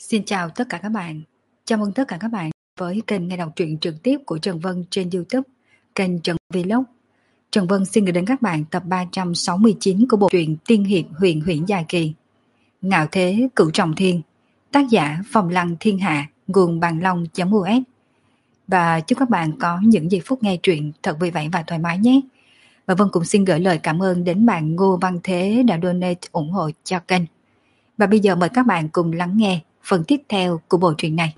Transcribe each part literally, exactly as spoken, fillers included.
Xin chào tất cả các bạn. Chào mừng tất cả các bạn với kênh nghe đọc truyện trực tiếp của Trần Vân trên YouTube, kênh Trần Vlog. Trần Vân xin gửi đến các bạn tập ba trăm sáu mươi chín của bộ truyện Tiên hiệp huyền huyễn dài kỳ. Ngạo thế cửu trọng thiên, tác giả Phong Lăng Thiên Hạ, nguồn bằng long.us. Và chúc các bạn có những giây phút nghe truyện thật vui vẻ và thoải mái nhé. Và Vân cũng xin gửi lời cảm ơn đến bạn Ngô Văn Thế đã donate ủng hộ cho kênh. Và bây giờ mời các bạn cùng lắng nghe phần tiếp theo của bộ truyện này.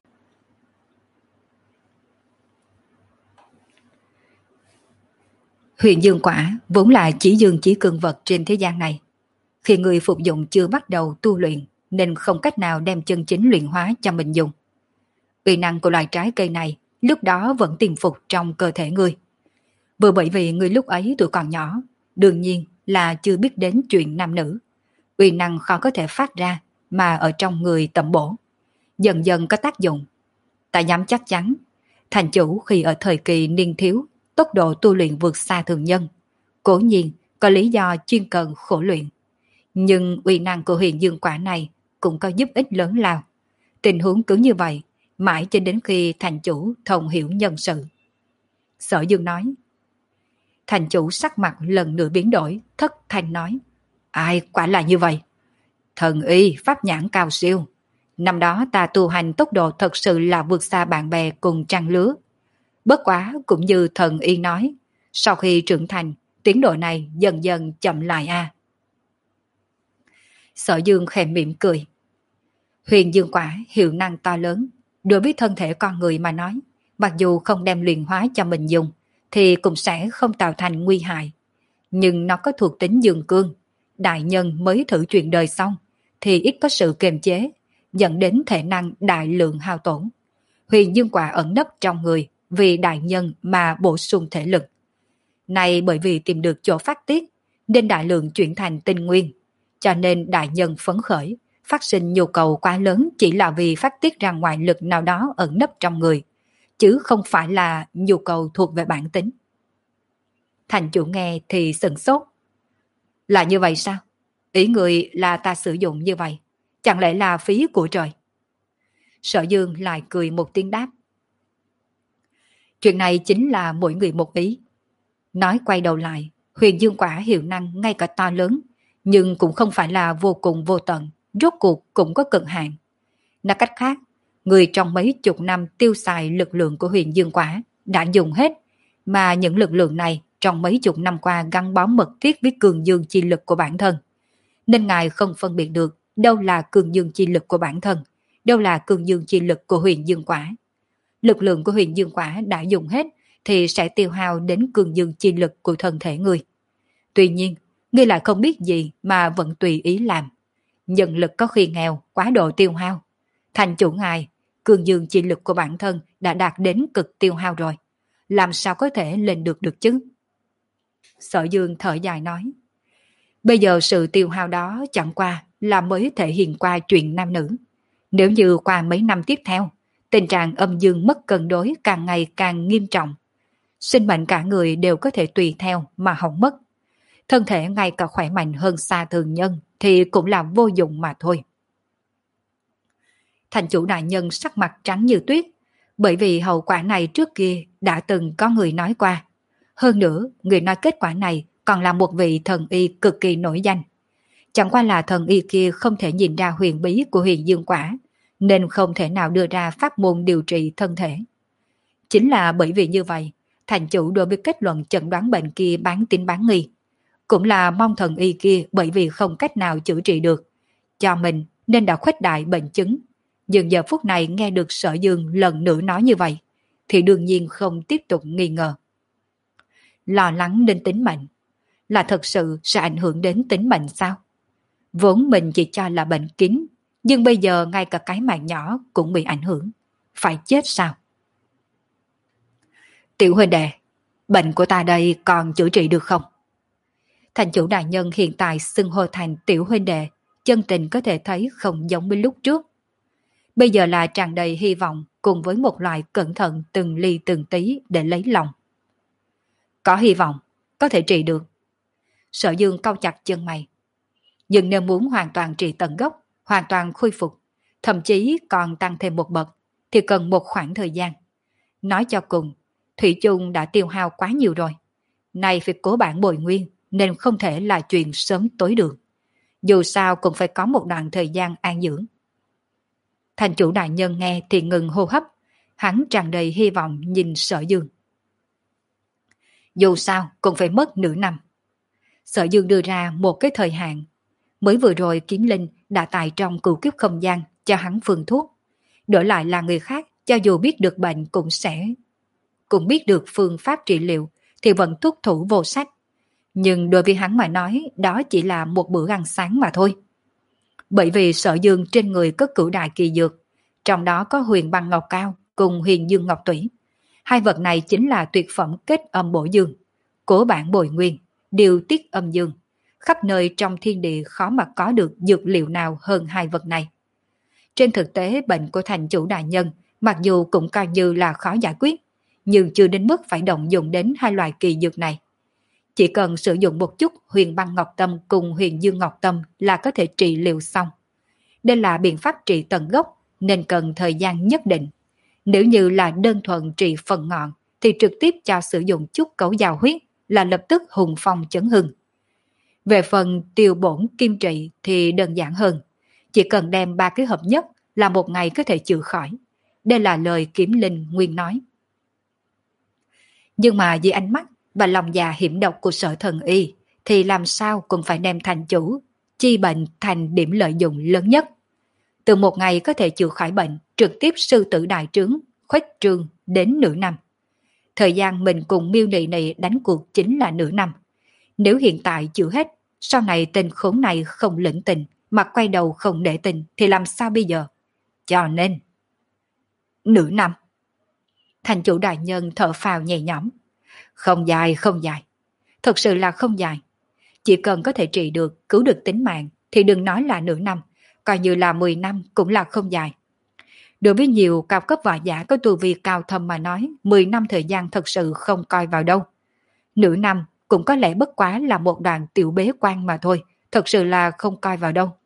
Huyền dương quả vốn là chỉ dương chỉ cường vật trên thế gian này. Khi người phục dụng chưa bắt đầu tu luyện nên không cách nào đem chân chính luyện hóa cho mình dùng. Uy năng của loài trái cây này lúc đó vẫn tiềm phục trong cơ thể người. Vừa bởi vì người lúc ấy tuổi còn nhỏ, đương nhiên là chưa biết đến chuyện nam nữ. Uy năng khó có thể phát ra mà ở trong người tẩm bổ, dần dần có tác dụng. Ta dám chắc chắn, thành chủ khi ở thời kỳ niên thiếu, tốc độ tu luyện vượt xa thường nhân. Cố nhiên có lý do chuyên cần khổ luyện. Nhưng uy năng của huyền dương quả này cũng có giúp ích lớn lao. Tình huống cứ như vậy, mãi cho đến khi thành chủ thông hiểu nhân sự. Sở Dương nói. Thành chủ sắc mặt lần nữa biến đổi, thất thanh nói. Ai quả là như vậy? Thần y pháp nhãn cao siêu. Năm đó ta tu hành tốc độ thật sự là vượt xa bạn bè cùng trang lứa. Bất quá cũng như thần y nói, sau khi trưởng thành, tiến độ này dần dần chậm lại a. À. Sở Dương khẽ mỉm cười. Huyền dương quả hiệu năng to lớn, đối với thân thể con người mà nói, mặc dù không đem luyện hóa cho mình dùng, thì cũng sẽ không tạo thành nguy hại. Nhưng nó có thuộc tính dương cương, đại nhân mới thử chuyện đời xong, thì ít có sự kiềm chế, dẫn đến thể năng đại lượng hao tổn. Huyền dương quả ẩn nấp trong người vì đại nhân mà bổ sung thể lực. Này bởi vì tìm được chỗ phát tiết, nên đại lượng chuyển thành tinh nguyên, cho nên đại nhân phấn khởi, phát sinh nhu cầu quá lớn chỉ là vì phát tiết ra ngoại lực nào đó ẩn nấp trong người, chứ không phải là nhu cầu thuộc về bản tính. Thành chủ nghe thì sửng sốt. Là như vậy sao? Ý người là ta sử dụng như vậy, chẳng lẽ là phí của trời? Sở Dương lại cười một tiếng đáp. Chuyện này chính là mỗi người một ý. Nói quay đầu lại, huyền dương quả hiệu năng ngay cả to lớn, nhưng cũng không phải là vô cùng vô tận, rốt cuộc cũng có cực hạn. Nói cách khác, người trong mấy chục năm tiêu xài lực lượng của huyền dương quả đã dùng hết, mà những lực lượng này trong mấy chục năm qua gắn bó mật thiết với cường dương chi lực của bản thân. Nên ngài không phân biệt được đâu là cường dương chi lực của bản thân, đâu là cường dương chi lực của huyền dương quả. Lực lượng của huyền dương quả đã dùng hết thì sẽ tiêu hao đến cường dương chi lực của thân thể người. Tuy nhiên, ngươi lại không biết gì mà vẫn tùy ý làm. Nhân lực có khi nghèo, quá độ tiêu hao. Thành chủ ngài, cường dương chi lực của bản thân đã đạt đến cực tiêu hao rồi. Làm sao có thể lên được được chứ? Sở Dương thở dài nói. Bây giờ sự tiêu hao đó chẳng qua là mới thể hiện qua chuyện nam nữ. Nếu như qua mấy năm tiếp theo, tình trạng âm dương mất cân đối càng ngày càng nghiêm trọng. Sinh mệnh cả người đều có thể tùy theo mà hỏng mất. Thân thể ngay cả khỏe mạnh hơn xa thường nhân thì cũng là vô dụng mà thôi. Thành chủ đại nhân sắc mặt trắng như tuyết, bởi vì hậu quả này trước kia đã từng có người nói qua. Hơn nữa, người nói kết quả này còn là một vị thần y cực kỳ nổi danh. Chẳng qua là thần y kia không thể nhìn ra huyền bí của huyền dương quả, nên không thể nào đưa ra pháp môn điều trị thân thể. Chính là bởi vì như vậy, thành chủ đối với kết luận chẩn đoán bệnh kia bán tín bán nghi. Cũng là mong thần y kia bởi vì không cách nào chữa trị được, cho mình nên đã khuếch đại bệnh chứng. Nhưng giờ phút này nghe được Sở Dương lần nữa nói như vậy, thì đương nhiên không tiếp tục nghi ngờ. Lo lắng đến tính mệnh, là thật sự sẽ ảnh hưởng đến tính mệnh sao? Vốn mình chỉ cho là bệnh kín, nhưng bây giờ ngay cả cái mạng nhỏ cũng bị ảnh hưởng. Phải chết sao? Tiểu huynh đệ, bệnh của ta đây còn chữa trị được không? Thành chủ đại nhân hiện tại xưng hô thành tiểu huynh đệ, chân tình có thể thấy không giống với lúc trước. Bây giờ là tràn đầy hy vọng cùng với một loại cẩn thận từng ly từng tí để lấy lòng. Có hy vọng, có thể trị được. Sở Dương cau chặt chân mày. Nhưng nếu muốn hoàn toàn trị tận gốc, hoàn toàn khôi phục, thậm chí còn tăng thêm một bậc, thì cần một khoảng thời gian. Nói cho cùng, thủy chung đã tiêu hao quá nhiều rồi. Nay phải cố bản bồi nguyên, nên không thể là chuyện sớm tối được. Dù sao cũng phải có một đoạn thời gian an dưỡng. Thành chủ đại nhân nghe thì ngừng hô hấp, hắn tràn đầy hy vọng nhìn Sở Dương. Dù sao cũng phải mất nửa năm. Sở Dương đưa ra một cái thời hạn. Mới vừa rồi Kiếm Linh đã tại trong cửu kiếp không gian cho hắn phương thuốc. Đổi lại là người khác, cho dù biết được bệnh cũng sẽ... cũng biết được phương pháp trị liệu thì vẫn thúc thủ vô sách. Nhưng đối với hắn mà nói, đó chỉ là một bữa ăn sáng mà thôi. Bởi vì Sở Dương trên người có cửu đại kỳ dược, trong đó có huyền băng ngọc cao cùng huyền dương ngọc tủy. Hai vật này chính là tuyệt phẩm kết âm bổ dương, cố bản bồi nguyên, điều tiết âm dương. Khắp nơi trong thiên địa khó mà có được dược liệu nào hơn hai vật này. Trên thực tế bệnh của thành chủ đại nhân mặc dù cũng coi như là khó giải quyết, nhưng chưa đến mức phải động dụng đến hai loại kỳ dược này. Chỉ cần sử dụng một chút huyền băng ngọc tâm cùng huyền dương ngọc tâm là có thể trị liệu xong. Đây là biện pháp trị tận gốc nên cần thời gian nhất định. Nếu như là đơn thuần trị phần ngọn thì trực tiếp cho sử dụng chút cẩu giào huyết là lập tức hùng phong chấn hưng. Về phần tiêu bổn kim trị thì đơn giản hơn. Chỉ cần đem ba cái hợp nhất là một ngày có thể chữa khỏi. Đây là lời Kiếm Linh nguyên nói. Nhưng mà vì ánh mắt và lòng già hiểm độc của Sở Thần Y thì làm sao cũng phải đem thành chủ chi bệnh thành điểm lợi dụng lớn nhất. Từ một ngày có thể chữa khỏi bệnh, trực tiếp sư tử đại trướng, khuếch trương đến nửa năm. Thời gian mình cùng miêu nị này đánh cuộc chính là nửa năm. Nếu hiện tại chữa hết, sau này tên khốn này không lĩnh tình, mà quay đầu không để tình thì làm sao bây giờ? Cho nên... Nửa năm. Thành chủ đại nhân thở phào nhẹ nhõm. Không dài, không dài. Thật sự là không dài. Chỉ cần có thể trị được, cứu được tính mạng thì đừng nói là nửa năm, coi như là mười năm cũng là không dài. Đối với nhiều cao cấp võ giả có tu vi cao thâm mà nói, mười năm thời gian thật sự không coi vào đâu. Nửa năm cũng có lẽ bất quá là một đoạn tiểu bế quan mà thôi, thật sự là không coi vào đâu.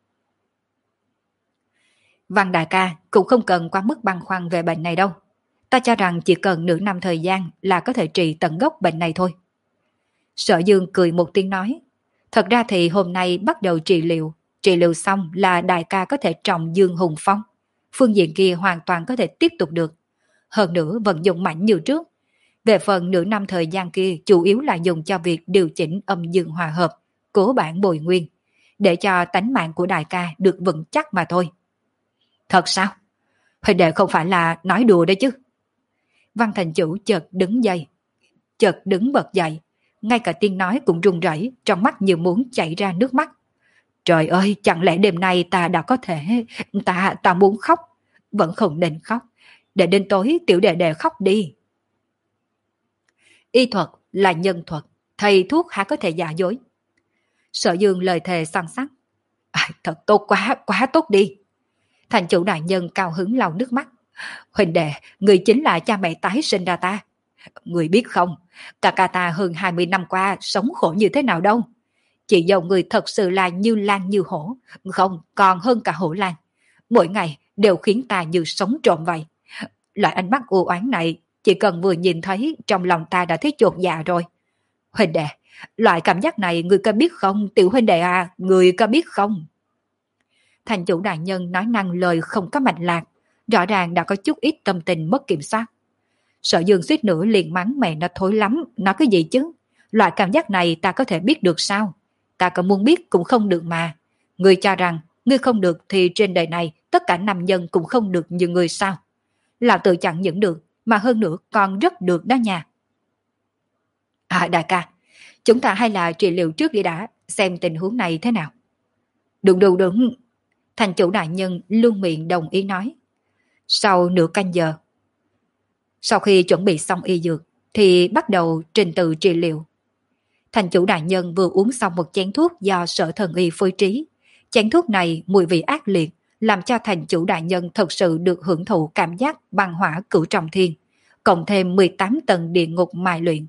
Văn đại ca cũng không cần quá mức băn khoăn về bệnh này đâu. Ta cho rằng chỉ cần nửa năm thời gian là có thể trị tận gốc bệnh này thôi. Sở Dương cười một tiếng nói. Thật ra thì hôm nay bắt đầu trị liệu. Trị liệu xong là đại ca có thể trọng dương hùng phong. Phương diện kia hoàn toàn có thể tiếp tục được. Hơn nữa vận dụng mạnh như trước. Về phần nửa năm thời gian kia chủ yếu là dùng cho việc điều chỉnh âm dương hòa hợp, cố bản bồi nguyên, để cho tánh mạng của đại ca được vững chắc mà thôi. Thật sao? Huynh đệ không phải là nói đùa đấy chứ. Văn thành chủ chợt đứng dậy, chợt đứng bật dậy, ngay cả tiếng nói cũng run rẩy, trong mắt như muốn chảy ra nước mắt. Trời ơi, chẳng lẽ đêm nay ta đã có thể, ta, ta muốn khóc, vẫn không nên khóc, để đến tối tiểu đệ đệ khóc đi. Y thuật là nhân thuật, thầy thuốc há có thể giả dối. Sở Dương lời thề săn sắc. À, thật tốt quá, quá tốt đi. Thành chủ đại nhân cao hứng lau nước mắt. Huynh đệ, người chính là cha mẹ tái sinh ra ta. Người biết không, cả ca ta hơn hai mươi năm qua sống khổ như thế nào đâu. Chị dâu người thật sự là như lan như hổ, không còn hơn cả hổ lan. Mỗi ngày đều khiến ta như sống trộm vậy. Loại ánh mắt u oán này, chỉ cần vừa nhìn thấy trong lòng ta đã thấy chột dạ rồi. Huynh đệ, loại cảm giác này người có biết không, tiểu huynh đệ à, người có biết không? Thành chủ đại nhân nói năng lời không có mạch lạc, rõ ràng đã có chút ít tâm tình mất kiểm soát. Sở Dương suýt nữa liền mắng mẹ nó thối lắm, nói cái gì chứ? Loại cảm giác này ta có thể biết được sao? Ta có muốn biết cũng không được mà. Ngươi cho rằng, ngươi không được thì trên đời này tất cả nam nhân cũng không được như ngươi sao? Lão tự chẳng những được, mà hơn nữa còn rất được đó nha. À đại ca, chúng ta hay là trị liệu trước đi đã, xem tình huống này thế nào. Đúng đúng đúng. Thành chủ đại nhân luôn miệng đồng ý nói. Sau nửa canh giờ, sau khi chuẩn bị xong y dược, thì bắt đầu trình tự trị liệu. Thành chủ đại nhân vừa uống xong một chén thuốc do Sở Thần Y phối trí. Chén thuốc này mùi vị ác liệt, làm cho thành chủ đại nhân thật sự được hưởng thụ cảm giác băng hỏa cửu trọng thiên, cộng thêm mười tám tầng địa ngục mài luyện.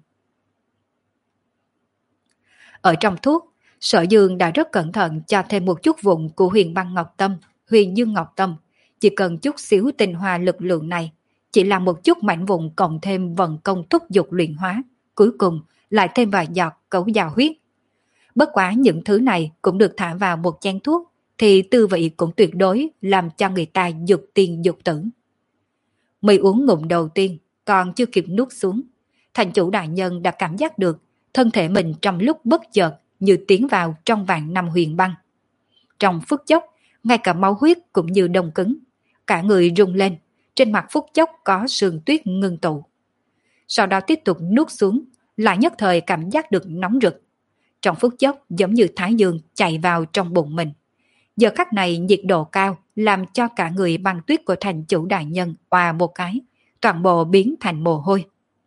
Ở trong thuốc, Sở Dương đã rất cẩn thận cho thêm một chút vụn của huyền băng ngọc tâm, huyền dương ngọc tâm, Chỉ cần chút xíu tinh hoa lực lượng này, chỉ là một chút mảnh vụn cộng thêm vận công thúc dục luyện hóa, cuối cùng lại thêm vài giọt cấu giao huyết. Bất quá những thứ này cũng được thả vào một chén thuốc, thì tư vị cũng tuyệt đối làm cho người ta dục tiên dục tử. Mới uống ngụm đầu tiên, còn chưa kịp nuốt xuống, thành chủ đại nhân đã cảm giác được thân thể mình trong lúc bất chợt như tiến vào trong vạn năm huyền băng. Trong phút chốc, ngay cả máu huyết cũng như đông cứng, cả người rung lên, trên mặt phút chốc có sương tuyết ngưng tụ. Sau đó tiếp tục nuốt xuống, lại nhất thời cảm giác được nóng rực. Trong phút chốc giống như thái dương chạy vào trong bụng mình. Giờ khắc này nhiệt độ cao làm cho cả người băng tuyết của thành chủ đại nhân hòa một cái, toàn bộ biến thành mồ hôi.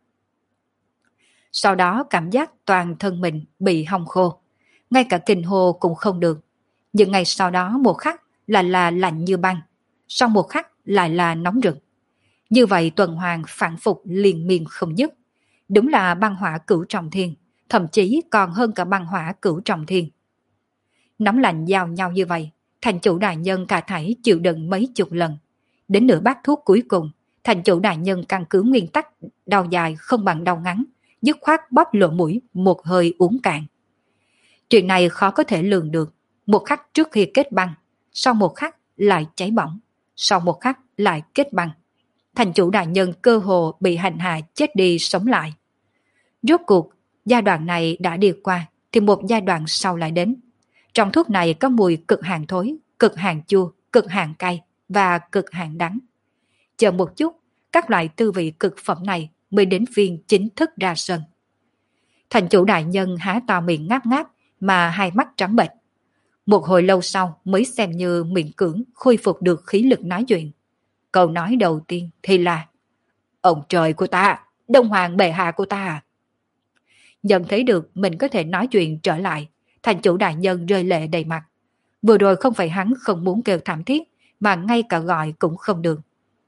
Sau đó cảm giác toàn thân mình bị hong khô, ngay cả kinh hô cũng không được. Nhưng ngày sau đó một khắc là là lạnh như băng, sau một khắc lại là nóng rực. Như vậy tuần hoàn phản phục liên miên không dứt. Đúng là băng hỏa cửu trọng thiên, thậm chí còn hơn cả băng hỏa cửu trọng thiên. Nóng lạnh giao nhau như vậy, thành chủ đại nhân cả thảy chịu đựng mấy chục lần. Đến nửa bát thuốc cuối cùng, thành chủ đại nhân căn cứ nguyên tắc đau dài không bằng đau ngắn, dứt khoát bóp lỗ mũi một hơi uống cạn. Chuyện này khó có thể lường được, một khắc trước khi kết băng, sau một khắc lại cháy bỏng, sau một khắc lại kết băng. Thành chủ đại nhân cơ hồ bị hành hạ chết đi sống lại. Rốt cuộc, giai đoạn này đã đi qua, thì một giai đoạn sau lại đến. Trong thuốc này có mùi cực hạn thối, cực hạn chua, cực hạn cay và cực hạn đắng. Chờ một chút, các loại tư vị cực phẩm này mới đến phiên chính thức ra sân. Thành chủ đại nhân há to miệng ngáp ngáp mà hai mắt trắng bệch. Một hồi lâu sau mới xem như miệng cưỡng khôi phục được khí lực nói chuyện. Câu nói đầu tiên thì là: ông trời của ta, Đông Hoàng bệ hạ của ta. Nhận thấy được mình có thể nói chuyện trở lại, thành chủ đại nhân rơi lệ đầy mặt. Vừa rồi không phải hắn không muốn kêu thảm thiết, mà ngay cả gọi cũng không được.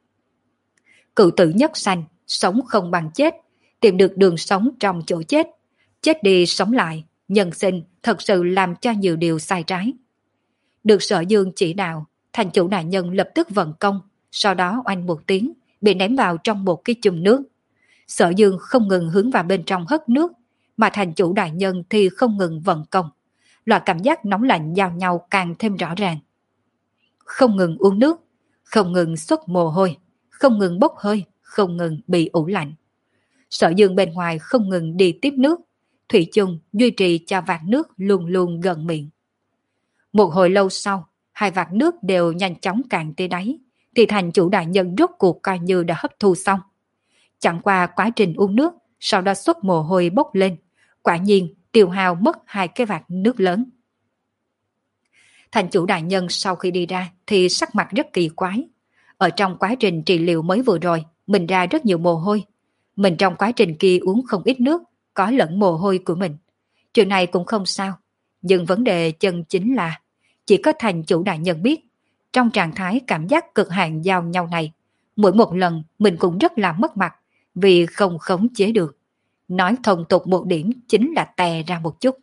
Cự tử nhất sanh, sống không bằng chết, tìm được đường sống trong chỗ chết. Chết đi sống lại, nhân sinh thật sự làm cho nhiều điều sai trái. Được Sở Dương chỉ đạo, thành chủ đại nhân lập tức vận công, sau đó oanh một tiếng, bị ném vào trong một cái chùm nước. Sở Dương không ngừng hướng vào bên trong hất nước, mà thành chủ đại nhân thì không ngừng vận công. Loại cảm giác nóng lạnh giao nhau càng thêm rõ ràng. Không ngừng uống nước, không ngừng xuất mồ hôi, không ngừng bốc hơi, không ngừng bị ủ lạnh. Sở Dương bên ngoài không ngừng đi tiếp nước, thủy chung duy trì cho vạt nước luôn luôn gần miệng. Một hồi lâu sau, hai vạt nước đều nhanh chóng cạn tới đáy, thì thành chủ đại nhân rốt cuộc coi như đã hấp thu xong. Chẳng qua quá trình uống nước, sau đó xuất mồ hôi bốc lên, quả nhiên tiêu hao mất hai cái vạt nước lớn. Thành chủ đại nhân sau khi đi ra thì sắc mặt rất kỳ quái. Ở trong quá trình trị liệu mới vừa rồi, mình ra rất nhiều mồ hôi. Mình trong quá trình kia uống không ít nước, có lẫn mồ hôi của mình. Chuyện này cũng không sao. Nhưng vấn đề chân chính là chỉ có thành chủ đại nhân biết, trong trạng thái cảm giác cực hạn giao nhau này, mỗi một lần mình cũng rất là mất mặt vì không khống chế được. Nói thông tục một điểm chính là tè ra một chút.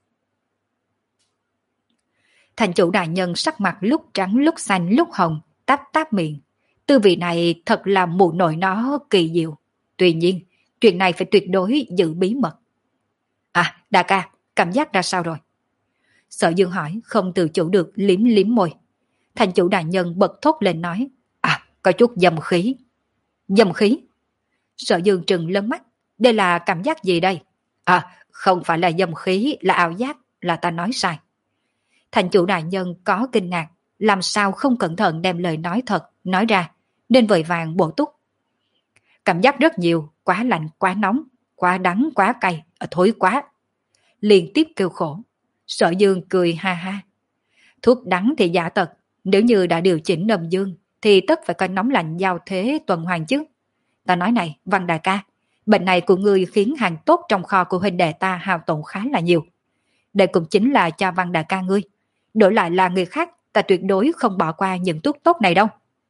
Thành chủ đại nhân sắc mặt lúc trắng lúc xanh lúc hồng, táp táp miệng. Tư vị này thật là mụ nội nó kỳ diệu. Tuy nhiên, chuyện này phải tuyệt đối giữ bí mật. À, đại ca, cảm giác ra sao rồi? Sở Dương hỏi, không tự chủ được liếm liếm môi. Thành chủ đại nhân bật thốt lên nói, à, có chút dâm khí. Dâm khí? Sở Dương trừng lớn mắt, đây là cảm giác gì đây? À, không phải là dâm khí, là ảo giác, là ta nói sai. Thành chủ đại nhân có kinh ngạc, làm sao không cẩn thận đem lời nói thật, nói ra, nên vội vàng bổ túc. Cảm giác rất nhiều, quá lạnh, quá nóng, quá đắng, quá cay, thối quá. Liên tiếp kêu khổ. Sở Dương cười ha ha. Thuốc đắng thì giả tật, nếu như đã điều chỉnh âm dương, thì tất phải có nóng lạnh giao thế tuần hoàn chứ. Ta nói này, Văn đại ca, bệnh này của ngươi khiến hàng tốt trong kho của huynh đệ ta hao tổn khá là nhiều. Đây cũng chính là cho Văn đại ca ngươi. Đổi lại là người khác, ta tuyệt đối không bỏ qua những thuốc tốt này đâu.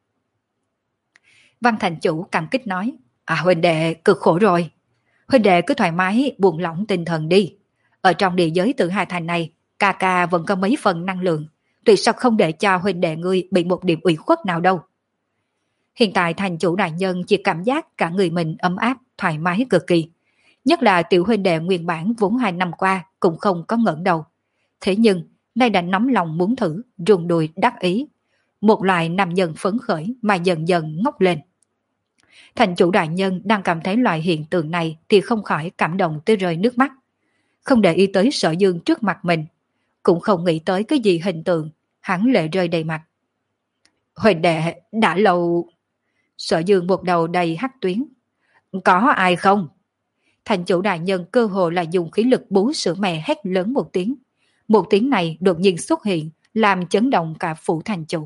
Văn thành chủ cảm kích nói, à huynh đệ cực khổ rồi. Huynh đệ cứ thoải mái buông lỏng tinh thần đi. Ở trong địa giới Tử Hà Thành này, ca ca vẫn có mấy phần năng lượng. Tuyệt sao không để cho huynh đệ ngươi bị một điểm ủy khuất nào đâu. Hiện tại thành chủ đại nhân chỉ cảm giác cả người mình ấm áp, thoải mái cực kỳ. Nhất là tiểu huynh đệ nguyên bản vốn hai năm qua cũng không có ngẩng đầu. Thế nhưng, nay đã nóng lòng muốn thử, rung đùi đắc ý. Một loại nam nhân phấn khởi mà dần dần ngóc lên. Thành chủ đại nhân đang cảm thấy loại hiện tượng này thì không khỏi cảm động tới rơi nước mắt. Không để ý tới Sở Dương trước mặt mình, cũng không nghĩ tới cái gì hình tượng, hắn lệ rơi đầy mặt. Huỳnh đệ, đã lâu... Sở Dương một đầu đầy hắc tuyến. Có ai không? Thành chủ đại nhân cơ hồ là dùng khí lực bú sữa mẹ hét lớn một tiếng. Một tiếng này đột nhiên xuất hiện, làm chấn động cả phủ thành chủ.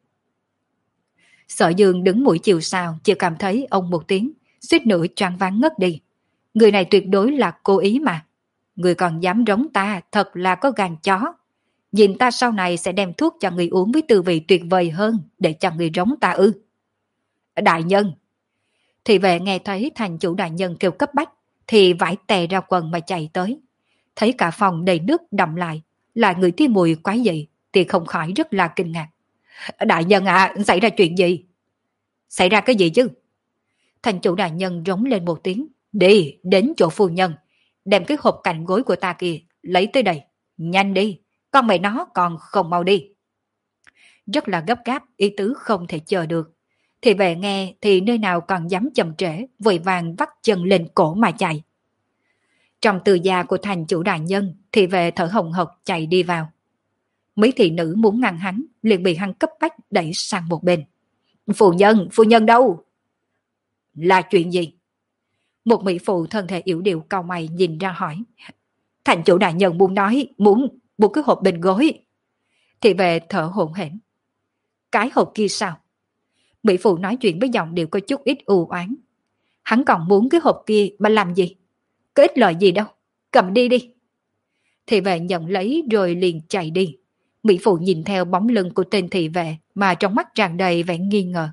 Sở Dương đứng mũi chiều sao, chỉ cảm thấy ông một tiếng, suýt nữa choáng váng ngất đi. Người này tuyệt đối là cố ý mà. Người còn dám rống ta, thật là có gan chó. Nhìn ta sau này sẽ đem thuốc cho người uống với tư vị tuyệt vời hơn, để cho người rống ta ư. Đại nhân! Thì về nghe thấy thành chủ đại nhân kêu cấp bách, thì vải tè ra quần mà chạy tới. Thấy cả phòng đầy nước đậm lại, là người thi mùi quái dị, thì không khỏi rất là kinh ngạc. Đại nhân à, xảy ra chuyện gì? Xảy ra cái gì chứ? Thành chủ đại nhân rống lên một tiếng. Đi, đến chỗ phu nhân, đem cái hộp cạnh gối của ta kia, lấy tới đây. Nhanh đi, con mẹ nó còn không mau đi. Rất là gấp gáp, ý tứ không thể chờ được. Thì về nghe thì nơi nào còn dám chậm trễ, vội vàng vắt chân lên cổ mà chạy. Trong từ gia của thành chủ đại nhân, thì về thở hồng hộc chạy đi vào. Mấy thị nữ muốn ngăn hắn, liền bị hắn cấp bách đẩy sang một bên. Phu nhân, phu nhân đâu? Là chuyện gì? Một mỹ phụ thân thể yếu điệu cau mày nhìn ra hỏi. Thành chủ đại nhân muốn nói, muốn buộc cái hộp bên gối. Thì về thở hổn hển. Cái hộp kia sao? Mỹ phụ nói chuyện với giọng điệu có chút ít u oán. Hắn còn muốn cái hộp kia mà làm gì? Có ích lợi gì đâu, cầm đi đi. Thị vệ nhận lấy rồi liền chạy đi. Mỹ phụ nhìn theo bóng lưng của tên thị vệ mà trong mắt tràn đầy vẻ nghi ngờ.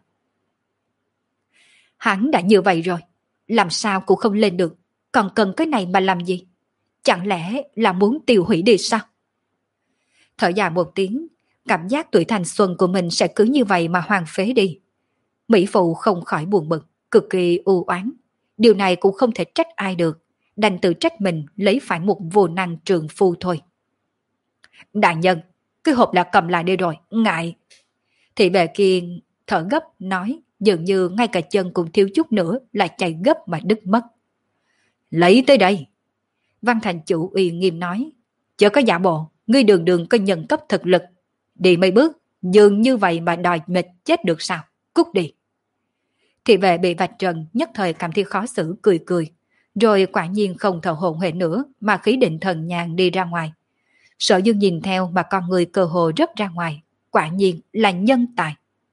Hắn đã như vậy rồi, làm sao cũng không lên được, còn cần cái này mà làm gì? Chẳng lẽ là muốn tiêu hủy đi sao? Thở dài một tiếng, cảm giác tuổi thanh xuân của mình sẽ cứ như vậy mà hoang phế đi. Mỹ phụ không khỏi buồn bực, cực kỳ u oán. Điều này cũng không thể trách ai được, đành tự trách mình lấy phải một vô năng trượng phu thôi. Đại nhân, cái hộp đã cầm lại đi rồi, ngại. Thị vệ kia thở gấp nói, dường như ngay cả chân cũng thiếu chút nữa là chạy gấp mà đứt mất. Lấy tới đây. Văn thành chủ uy nghiêm nói, chớ có giả bộ, ngươi đường đường có nhân cấp thực lực. Đi mấy bước, dường như vậy mà đòi mệt chết được sao, cút đi. Thị vệ bị vạch trần nhất thời cảm thấy khó xử cười cười, rồi quả nhiên không thở hổn hển nữa mà khí định thần nhàn đi ra ngoài. Sở Dương nhìn theo mà con người cơ hồ rớt ra ngoài, quả nhiên là nhân tài.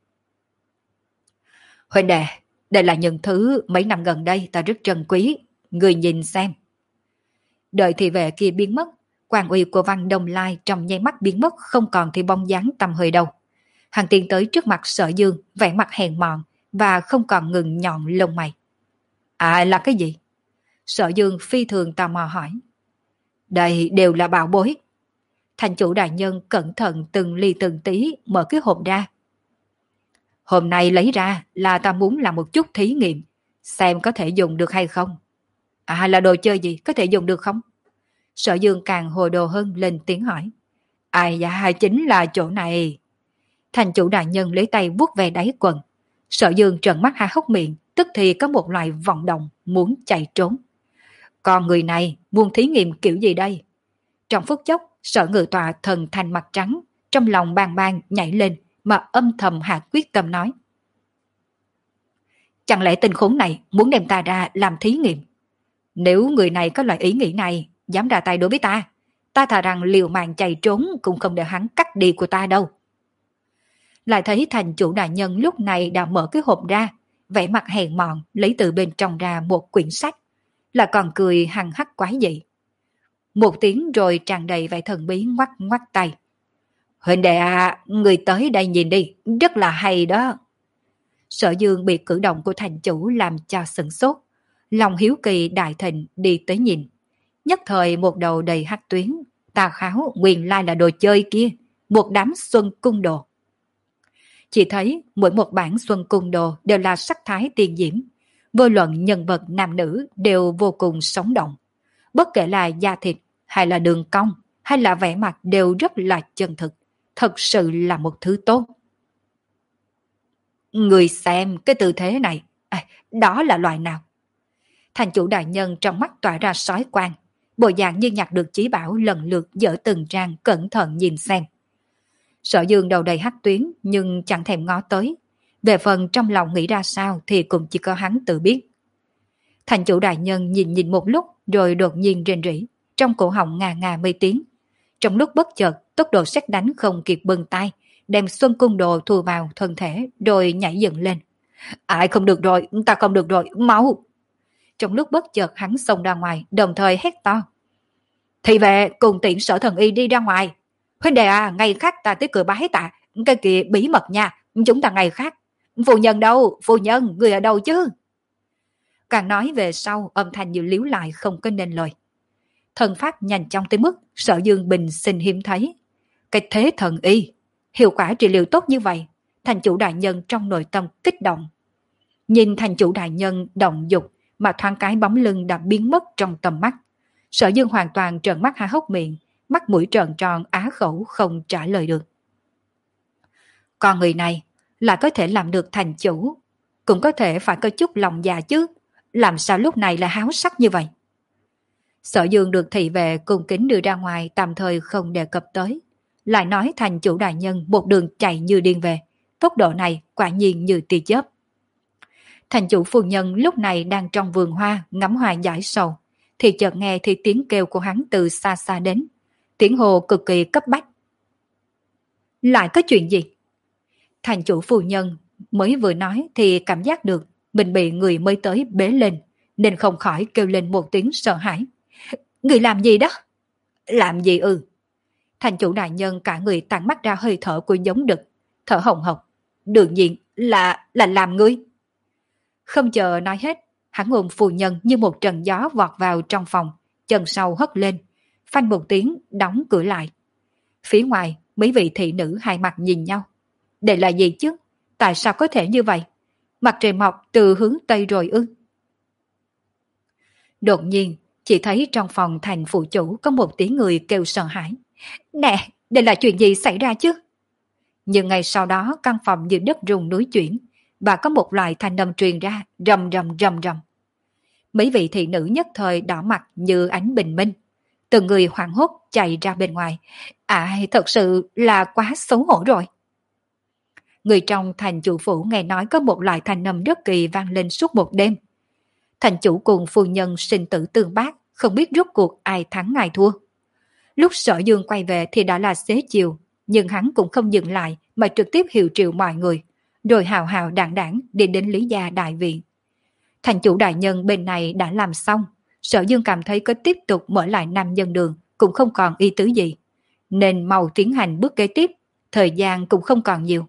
Huynh đệ, đây là những thứ mấy năm gần đây ta rất trân quý, người nhìn xem. Đợi thị vệ kia biến mất, quan uy của Văn Đông Lai trong nháy mắt biến mất không còn thì bóng dáng tầm hơi đâu. Hắn tiến tới trước mặt Sở Dương, vẻ mặt hèn mọn và không còn ngừng nhọn lông mày. À, là cái gì? Sở Dương phi thường tò mò hỏi. Đây đều là bảo bối. Thành chủ đại nhân cẩn thận từng ly từng tí mở cái hộp ra. Hôm nay lấy ra là ta muốn làm một chút thí nghiệm, xem có thể dùng được hay không. À, là đồ chơi gì, có thể dùng được không? Sở Dương càng hồ đồ hơn lên tiếng hỏi. Ai da, chính là chỗ này. Thành chủ đại nhân lấy tay vuốt về đáy quần. Sở Dương trợn mắt há hốc miệng, tức thì có một loại vọng động muốn chạy trốn. Còn người này muốn thí nghiệm kiểu gì đây? Trong phút chốc, Sở Ngự Tọa thần thành mặt trắng, trong lòng bàng bàng nhảy lên mà âm thầm hạ quyết tâm nói. Chẳng lẽ tên khốn này muốn đem ta ra làm thí nghiệm? Nếu người này có loại ý nghĩ này, dám ra tay đối với ta, ta thà rằng liều mạng chạy trốn cũng không để hắn cắt đi của ta đâu. Lại thấy thành chủ đại nhân lúc này đã mở cái hộp ra, vẻ mặt hèn mọn lấy từ bên trong ra một quyển sách, là còn cười hằng hắc quái dị. Một tiếng rồi tràn đầy vẻ thần bí ngoắc ngoắc tay. Huynh đệ à, người tới đây nhìn đi, rất là hay đó. Sở Dương bị cử động của thành chủ làm cho sửng sốt, lòng hiếu kỳ đại thịnh đi tới nhìn. Nhất thời một đầu đầy hắc tuyến, ta kháo nguyên lai là đồ chơi kia, một đám xuân cung đồ. Chỉ thấy mỗi một bản Xuân Cung Đồ đều là sắc thái tiên diễm, vô luận nhân vật nam nữ đều vô cùng sống động. Bất kể là da thịt, hay là đường cong, hay là vẻ mặt đều rất là chân thực, thật sự là một thứ tốt. Người xem cái tư thế này, à, đó là loại nào? Thành chủ đại nhân trong mắt tỏa ra sói quang, bộ dạng như nhặt được chí bảo lần lượt dở từng trang cẩn thận nhìn xem. Sở Dương đầu đầy hắc tuyến nhưng chẳng thèm ngó tới. Về phần trong lòng nghĩ ra sao thì cũng chỉ có hắn tự biết. Thành chủ đại nhân nhìn nhìn một lúc rồi đột nhiên rên rỉ, trong cổ họng ngà ngà mây tiếng. Trong lúc bất chợt, tốc độ sét đánh không kịp bưng tay, đem Xuân Cung Đồ thu vào thân thể rồi nhảy dựng lên. Ai không được rồi, ta không được rồi, máu! Trong lúc bất chợt hắn xông ra ngoài, đồng thời hét to. Thị vệ cùng tiện Sở Thần Y đi ra ngoài. Huynh đệ à, ngày khác ta tới cửa bái tạ, cái kia bí mật nha, chúng ta ngày khác. Phu nhân đâu, phu nhân, người ở đâu chứ? Càng nói về sau, âm thanh như liếu lại không có nên lời. Thần pháp nhanh chóng tới mức Sở Dương bình sinh hiếm thấy. Cái thế thần y, hiệu quả trị liệu tốt như vậy, thành chủ đại nhân trong nội tâm kích động. Nhìn thành chủ đại nhân động dục mà thoáng cái bóng lưng đã biến mất trong tầm mắt. Sở Dương hoàn toàn trợn mắt há hốc miệng, mắt mũi trợn tròn á khẩu không trả lời được. Con người này là có thể làm được thành chủ, cũng có thể phải có chút lòng dạ chứ, làm sao lúc này là háo sắc như vậy? Sở Dương được thị vệ cung kính đưa ra ngoài tạm thời không đề cập tới, lại nói thành chủ đại nhân một đường chạy như điên về, tốc độ này quả nhiên như tia chớp. Thành chủ phu nhân lúc này đang trong vườn hoa ngắm hoa giải sầu, thì chợt nghe thì tiếng kêu của hắn từ xa xa đến, tiếng hồ cực kỳ cấp bách. Lại có chuyện gì? Thành chủ phu nhân mới vừa nói thì cảm giác được mình bị người mới tới bế lên, nên không khỏi kêu lên một tiếng sợ hãi. Người làm gì đó? Làm gì ư? Thành chủ đại nhân cả người tản mắt ra hơi thở của giống đực, thở hồng hộc. Đương nhiên là là làm ngươi. Không chờ nói hết, hắn ôm phu nhân như một trận gió vọt vào trong phòng, chân sau hất lên, phanh một tiếng đóng cửa lại. Phía ngoài, mấy vị thị nữ hai mặt nhìn nhau. Đây là gì chứ? Tại sao có thể như vậy? Mặt trời mọc từ hướng Tây rồi ư? Đột nhiên, chỉ thấy trong phòng thành phụ chủ có một tiếng người kêu sợ hãi. Nè, đây là chuyện gì xảy ra chứ? Nhưng ngày sau đó căn phòng như đất rung núi chuyển, và có một loại thanh âm truyền ra, rầm rầm rầm rầm. Mấy vị thị nữ nhất thời đỏ mặt như ánh bình minh. Từng người hoảng hốt chạy ra bên ngoài. À, thật sự là quá xấu hổ rồi. Người trong thành chủ phủ nghe nói có một loại thanh âm rất kỳ vang lên suốt một đêm. Thành chủ cùng phu nhân sinh tử tương bác, không biết rốt cuộc ai thắng ai thua. Lúc Sở Dương quay về thì đã là xế chiều, nhưng hắn cũng không dừng lại mà trực tiếp hiệu triệu mọi người, rồi hào hào đảng đảng đi đến Lý Gia đại viện. Thành chủ đại nhân bên này đã làm xong, Sở Dương cảm thấy có tiếp tục mở lại Nam Nhân Đường cũng không còn ý tứ gì, nên mau tiến hành bước kế tiếp, thời gian cũng không còn nhiều.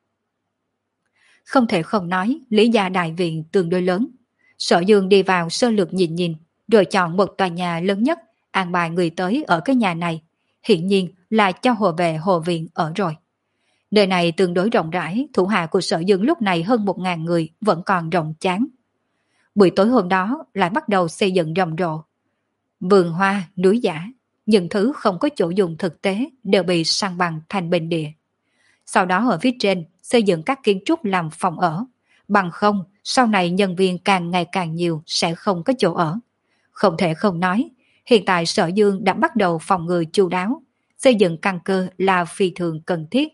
Không thể không nói, Lý Gia đại viện tương đối lớn. Sở Dương đi vào sơ lược nhìn nhìn, rồi chọn một tòa nhà lớn nhất, an bài người tới ở cái nhà này. Hiển nhiên là cho hộ vệ hộ viện ở rồi. Nơi này tương đối rộng rãi, thủ hạ của Sở Dương lúc này hơn một ngàn người vẫn còn rộng chán. Buổi tối hôm đó lại bắt đầu xây dựng rầm rộ. Vườn hoa, núi giả, những thứ không có chỗ dùng thực tế đều bị san bằng thành bình địa. Sau đó ở phía trên xây dựng các kiến trúc làm phòng ở, bằng không sau này nhân viên càng ngày càng nhiều sẽ không có chỗ ở. Không thể không nói, hiện tại Sở Dương đã bắt đầu phòng ngừa chu đáo, xây dựng căn cơ là phi thường cần thiết.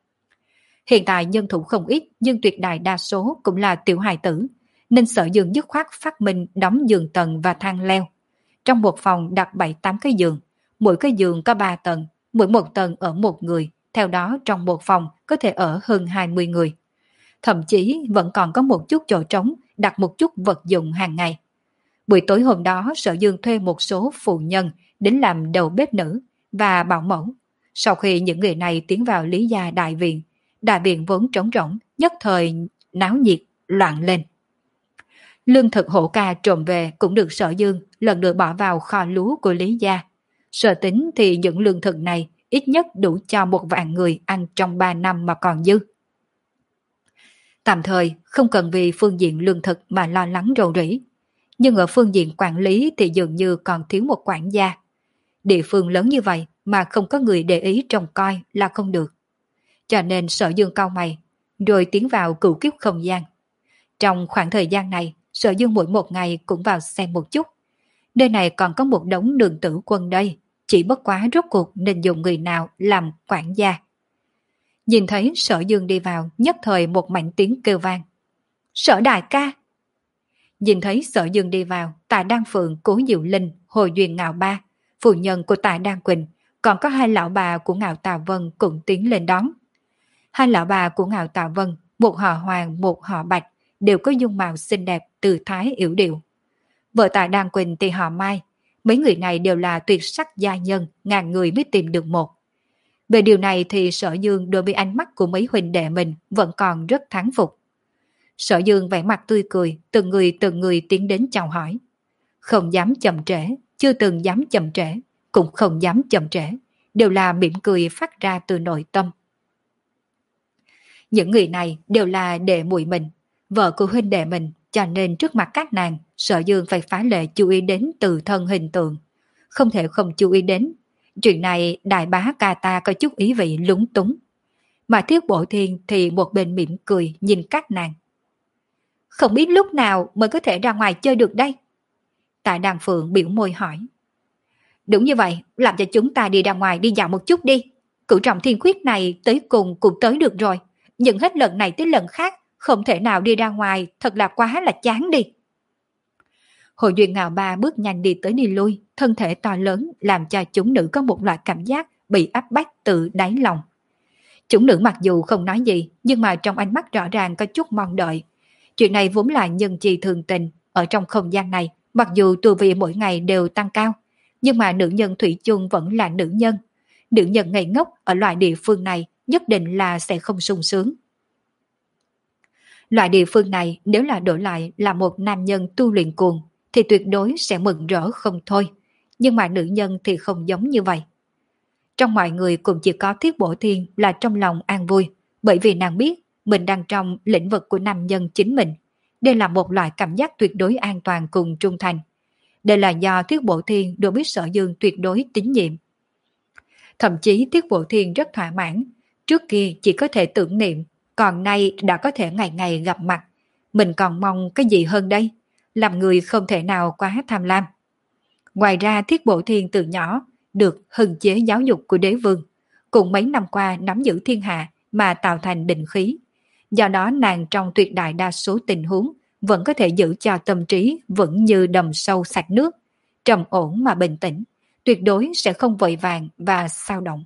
Hiện tại nhân thủ không ít nhưng tuyệt đại đa số cũng là tiểu hài tử, nên Sở Dương dứt khoát phát minh đóng giường tầng và thang leo. Trong một phòng đặt bảy tám cái giường, mỗi cái giường có ba tầng, mỗi một tầng ở một người, theo đó trong một phòng có thể ở hơn hai mươi người. Thậm chí vẫn còn có một chút chỗ trống đặt một chút vật dụng hàng ngày. Buổi tối hôm đó Sở Dương thuê một số phụ nhân đến làm đầu bếp nữ và bảo mẫu. Sau khi những người này tiến vào Lý Gia đại viện, đại viện vốn trống rỗng, nhất thời náo nhiệt, loạn lên. Lương thực hổ ca trộm về cũng được Sở Dương lần lượt bỏ vào kho lúa của Lý Gia. Sở tính thì những lương thực này ít nhất đủ cho một vạn người ăn trong ba năm mà còn dư. Tạm thời không cần vì phương diện lương thực mà lo lắng rầu rĩ, nhưng ở phương diện quản lý thì dường như còn thiếu một quản gia. Địa phương lớn như vậy mà không có người để ý trông coi là không được. Cho nên Sở Dương cau mày, rồi tiến vào cửu kiếp không gian. Trong khoảng thời gian này, Sở Dương mỗi một ngày cũng vào xem một chút. Nơi này còn có một đống nương tử quân đây, chỉ bất quá rốt cuộc nên dùng người nào làm quản gia. Nhìn thấy Sở Dương đi vào, nhất thời một mảnh tiếng kêu vang. Sở đại ca! Nhìn thấy Sở Dương đi vào, Tạ Đan Phượng, Cố Diệu Linh, Hồ Duyên Ngạo Ba, phụ nhân của Tạ Đan Quỳnh, còn có hai lão bà của Ngạo Tào Vân cũng tiến lên đón. Hai lão bà của Ngạo Tào Vân, một họ Hoàng, một họ Bạch, đều có dung mạo xinh đẹp, từ thái yểu điệu. Vợ Tạ Đan Quỳnh thì họ Mai, mấy người này đều là tuyệt sắc gia nhân, ngàn người mới tìm được một. Về điều này thì Sở Dương đối với ánh mắt của mấy huynh đệ mình vẫn còn rất thán phục. Sở Dương vẻ mặt tươi cười, từng người từng người tiến đến chào hỏi. Không dám chậm trễ, chưa từng dám chậm trễ, cũng không dám chậm trễ, đều là mỉm cười phát ra từ nội tâm. Những người này đều là đệ muội mình, vợ của huynh đệ mình, cho nên trước mặt các nàng, Sở Dương phải phá lệ chú ý đến từ thân hình tượng. Không thể không chú ý đến. Chuyện này đại bá ca ta có chút ý vị lúng túng. Mà Thiết Bộ Thiên thì một bên mỉm cười nhìn các nàng. Không biết lúc nào mới có thể ra ngoài chơi được đây? Tạ Đan Phượng biểu môi hỏi. Đúng như vậy, làm cho chúng ta đi ra ngoài đi dạo một chút đi. Cửu trọng thiên khuyết này tới cùng cũng tới được rồi. Nhưng hết lần này tới lần khác, không thể nào đi ra ngoài, thật là quá là chán đi. Hồ Duyên Ngạo Ba bước nhanh đi tới đi lui, thân thể to lớn làm cho chúng nữ có một loại cảm giác bị áp bách từ đáy lòng. Chúng nữ mặc dù không nói gì, nhưng mà trong ánh mắt rõ ràng có chút mong đợi. Chuyện này vốn là nhân chi thường tình, ở trong không gian này, mặc dù tu vi mỗi ngày đều tăng cao, nhưng mà nữ nhân thủy chung vẫn là nữ nhân. Nữ nhân ngây ngốc ở loại địa phương này nhất định là sẽ không sung sướng. Loại địa phương này nếu là đổi lại là một nam nhân tu luyện cuồng thì tuyệt đối sẽ mừng rỡ không thôi. Nhưng mà nữ nhân thì không giống như vậy. Trong mọi người cũng chỉ có Thiết Bổ Thiên là trong lòng an vui, bởi vì nàng biết mình đang trong lĩnh vực của nam nhân chính mình. Đây là một loại cảm giác tuyệt đối an toàn cùng trung thành. Đây là do Thiết Bổ Thiên đối với Sở Dương tuyệt đối tín nhiệm. Thậm chí Thiết Bổ Thiên rất thỏa mãn, trước kia chỉ có thể tưởng niệm, còn nay đã có thể ngày ngày gặp mặt. Mình còn mong cái gì hơn đây? Làm người không thể nào quá tham lam. Ngoài ra Thiết Bổ Thiên từ nhỏ được hưng chế giáo dục của đế vương, cùng mấy năm qua nắm giữ thiên hạ mà tạo thành định khí. Do đó nàng trong tuyệt đại đa số tình huống vẫn có thể giữ cho tâm trí vẫn như đầm sâu sạch nước, trầm ổn mà bình tĩnh, tuyệt đối sẽ không vội vàng và xao động.